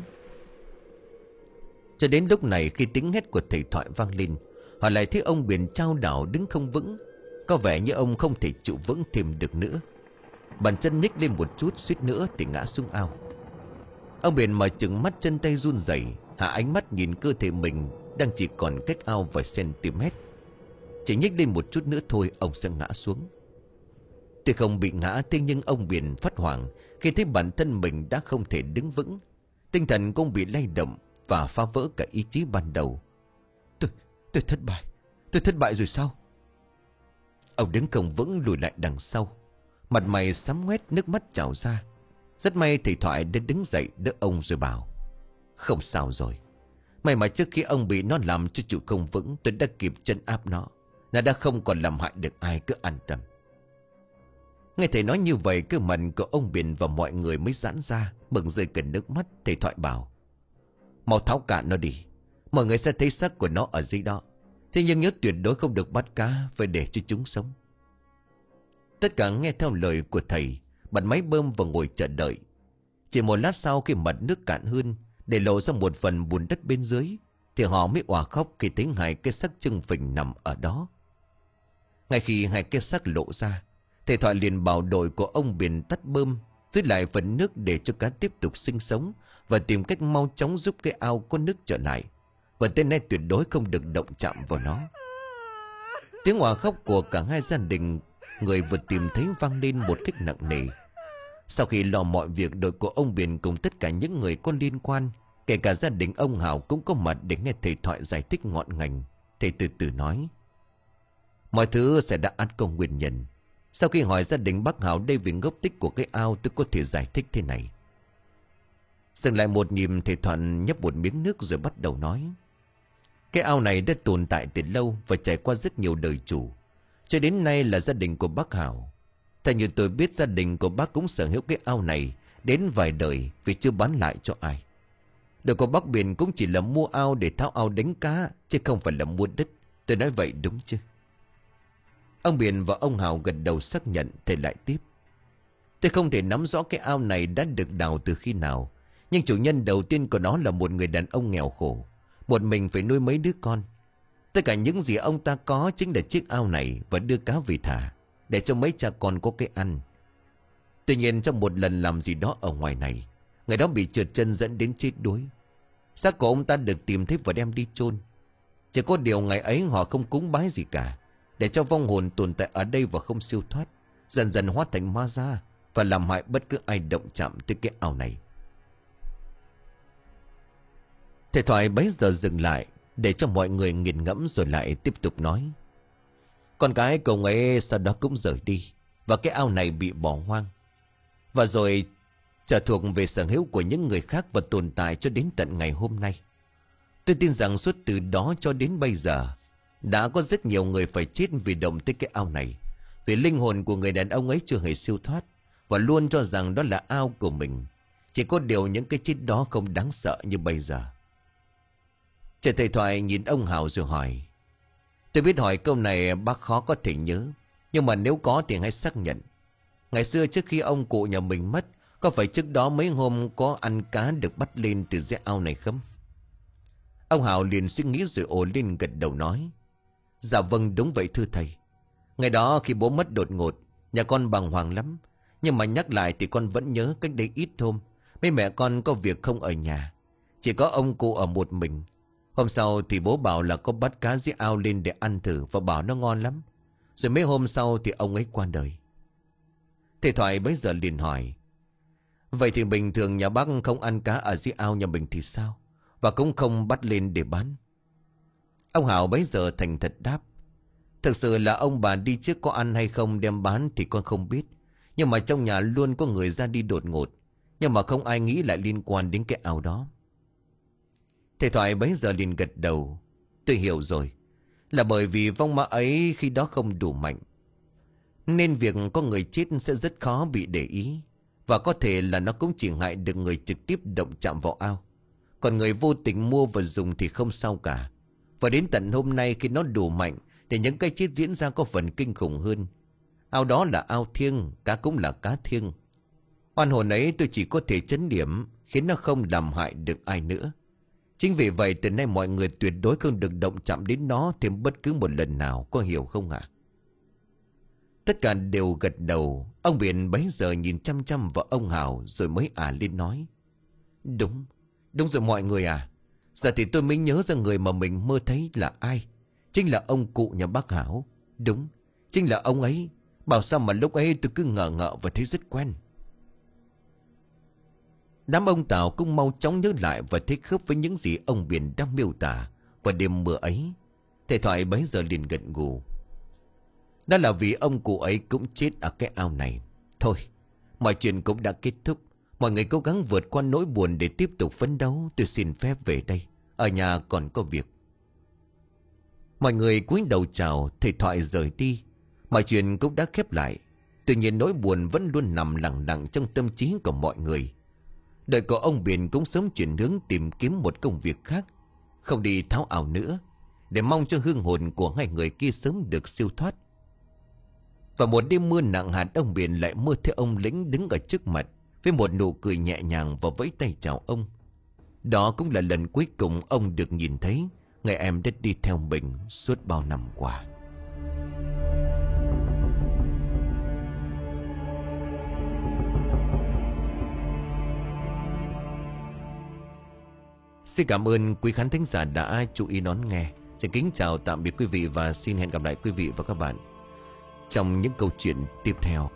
A: Cho đến lúc này, khi tiếng hét của thầy thoại vang lên, họ lại thấy ông Biển chao đảo đứng không vững. Có vẻ như ông không thể trụ vững thêm được nữa. Bàn chân nhích lên một chút, suýt nữa thì ngã xuống ao. Ông Biển mở trừng mắt, chân tay run rẩy, hạ ánh mắt nhìn cơ thể mình đang chỉ còn cách ao vài cm. Chỉ nhích lên một chút nữa thôi ông sẽ ngã xuống. Tuy không bị ngã, thế nhưng ông Biển phát hoảng khi thấy bản thân mình đã không thể đứng vững. Tinh thần cũng bị lay động và phá vỡ cả ý chí ban đầu. Tôi, tôi thất bại, tôi thất bại rồi sao? Ông đứng không vững, lùi lại đằng sau, mặt mày sám hoét, nước mắt trào ra. Rất may thầy thoại đã đứng dậy đỡ ông rồi bảo: không sao rồi. May mà trước khi ông bị nó làm cho trụ không vững, tôi đã kịp chân áp nó. Nó đã không còn làm hại được ai, cứ an tâm. Nghe thầy nói như vậy, cái mặt của ông Biển và mọi người mới giãn ra, mừng rơi cần nước mắt. Thầy Thoại bảo: mau tháo cạn nó đi, mọi người sẽ thấy xác của nó ở dưới đó. Thế nhưng nhớ tuyệt đối không được bắt cá, phải để cho chúng sống. Tất cả nghe theo lời của thầy, bật máy bơm và ngồi chờ đợi. Chỉ một lát sau, khi mặt nước cạn hơn, để lộ ra một phần bùn đất bên dưới, thì họ mới òa khóc khi thấy hai cái xác trưng phình nằm ở đó. Ngay khi hai cái xác lộ ra, thầy Thoại liền bảo đội của ông Biển tắt bơm, giữ lại phần nước để cho cá tiếp tục sinh sống, và tìm cách mau chóng giúp cái ao có nước trở lại. Và tên này tuyệt đối không được động chạm vào nó. Tiếng òa khóc của cả hai gia đình người vừa tìm thấy vang lên một cách nặng nề. Sau khi lo mọi việc, đội của ông Biển cùng tất cả những người có liên quan, kể cả gia đình ông Hào, cũng có mặt để nghe thầy Thoại giải thích ngọn ngành. Thầy từ từ nói: mọi thứ sẽ đã ăn công nguyên nhân. Sau khi hỏi gia đình bác Hào đây về gốc tích của cái ao, tôi có thể giải thích thế này. Dừng lại một nhịp, thầy Thoại nhấp một miếng nước rồi bắt đầu nói: cái ao này đã tồn tại từ lâu và trải qua rất nhiều đời chủ, cho đến nay là gia đình của bác Hào. Theo như tôi biết, gia đình của bác cũng sở hữu cái ao này đến vài đời vì chưa bán lại cho ai. Đội của bác Biển cũng chỉ là mua ao để tháo ao đánh cá, chứ không phải là mua đất. Tôi nói vậy đúng chứ? Ông Biển và ông Hào gật đầu xác nhận. Thầy lại tiếp: tôi không thể nắm rõ cái ao này đã được đào từ khi nào, nhưng chủ nhân đầu tiên của nó là một người đàn ông nghèo khổ, một mình phải nuôi mấy đứa con. Tất cả những gì ông ta có chính là chiếc ao này và đưa cá về thả, để cho mấy cha con có cái ăn. Tuy nhiên trong một lần làm gì đó ở ngoài này, người đó bị trượt chân dẫn đến chết đuối. Xác của ông ta được tìm thấy và đem đi chôn. Chỉ có điều ngày ấy họ không cúng bái gì cả, để cho vong hồn tồn tại ở đây và không siêu thoát, dần dần hóa thành ma da và làm hại bất cứ ai động chạm tới cái ao này. Thầy Thoại bấy giờ dừng lại để cho mọi người nghiền ngẫm, rồi lại tiếp tục nói: con gái cậu ấy sau đó cũng rời đi, và cái ao này bị bỏ hoang, và rồi trở thuộc về sở hữu của những người khác và tồn tại cho đến tận ngày hôm nay. Tôi tin rằng suốt từ đó cho đến bây giờ, đã có rất nhiều người phải chết vì động tới cái ao này, vì linh hồn của người đàn ông ấy chưa hề siêu thoát, và luôn cho rằng đó là ao của mình. Chỉ có điều những cái chết đó không đáng sợ như bây giờ. Trẻ thầy Thoại nhìn ông Hào rồi hỏi: tôi biết hỏi câu này bác khó có thể nhớ, nhưng mà nếu có thì hãy xác nhận. Ngày xưa trước khi ông cụ nhà mình mất, có phải trước đó mấy hôm có ăn cá được bắt lên từ cái ao này không? Ông Hào liền suy nghĩ rồi ồ lên gật đầu nói: dạ vâng, đúng vậy thưa thầy. Ngày đó khi bố mất đột ngột, nhà con bàng hoàng lắm. Nhưng mà nhắc lại thì con vẫn nhớ cách đây ít hôm, mấy mẹ con có việc không ở nhà, chỉ có ông cụ ở một mình. Hôm sau thì bố bảo là có bắt cá dưới ao lên để ăn thử, và bảo nó ngon lắm. Rồi mấy hôm sau thì ông ấy qua đời. Thầy Thoại bấy giờ liền hỏi: vậy thì bình thường nhà bác không ăn cá ở dưới ao nhà mình thì sao, và cũng không bắt lên để bán? Ông Hào bấy giờ thành thật đáp: thực sự là ông bà đi trước có ăn hay không đem bán thì con không biết, nhưng mà trong nhà luôn có người ra đi đột ngột, nhưng mà không ai nghĩ lại liên quan đến cái ao đó. Thầy Thoại bấy giờ liền gật đầu: tôi hiểu rồi. Là bởi vì vong ma ấy khi đó không đủ mạnh, nên việc có người chết sẽ rất khó bị để ý, và có thể là nó cũng chỉ hại được người trực tiếp động chạm vào ao. Còn người vô tình mua và dùng thì không sao cả. Và đến tận hôm nay khi nó đủ mạnh thì những cái chết diễn ra có phần kinh khủng hơn. Ao đó là ao thiêng, cá cũng là cá thiêng. Oan hồn ấy tôi chỉ có thể trấn điểm, khiến nó không làm hại được ai nữa. Chính vì vậy từ nay mọi người tuyệt đối không được động chạm đến nó thêm bất cứ một lần nào, có hiểu không ạ? Tất cả đều gật đầu. Ông Biển bấy giờ nhìn chăm chăm vào ông Hào rồi mới ả lên nói: đúng, đúng rồi mọi người à. Giờ thì tôi mới nhớ ra người mà mình mơ thấy là ai. Chính là ông cụ nhà bác Hảo. Đúng, chính là ông ấy. Bảo sao mà lúc ấy tôi cứ ngờ ngợ và thấy rất quen. Đám ông Tào cũng mau chóng nhớ lại và thấy khớp với những gì ông Biển đang miêu tả vào đêm mưa ấy. Thầy Thoại bấy giờ liền gật gù: đó là vì ông cụ ấy cũng chết ở cái ao này. Thôi, mọi chuyện cũng đã kết thúc. Mọi người cố gắng vượt qua nỗi buồn để tiếp tục phấn đấu. Tôi xin phép về đây, ở nhà còn có việc. Mọi người cúi đầu chào. Thầy Thoại rời đi. Mọi chuyện cũng đã khép lại. Tuy nhiên nỗi buồn vẫn luôn nằm lặng lặng trong tâm trí của mọi người. Đời của ông Biển cũng sớm chuyển hướng tìm kiếm một công việc khác, không đi tháo ảo nữa, để mong cho hương hồn của hai người kia sớm được siêu thoát. Và một đêm mưa nặng hạt, ông Biển lại mơ thấy ông Lĩnh đứng ở trước mặt với một nụ cười nhẹ nhàng và vẫy tay chào ông. Đó cũng là lần cuối cùng ông được nhìn thấy người em đã đi theo mình suốt bao năm qua. Xin cảm ơn quý khán thính giả đã chú ý đón nghe. Xin kính chào tạm biệt quý vị và xin hẹn gặp lại quý vị và các bạn trong những câu chuyện tiếp theo.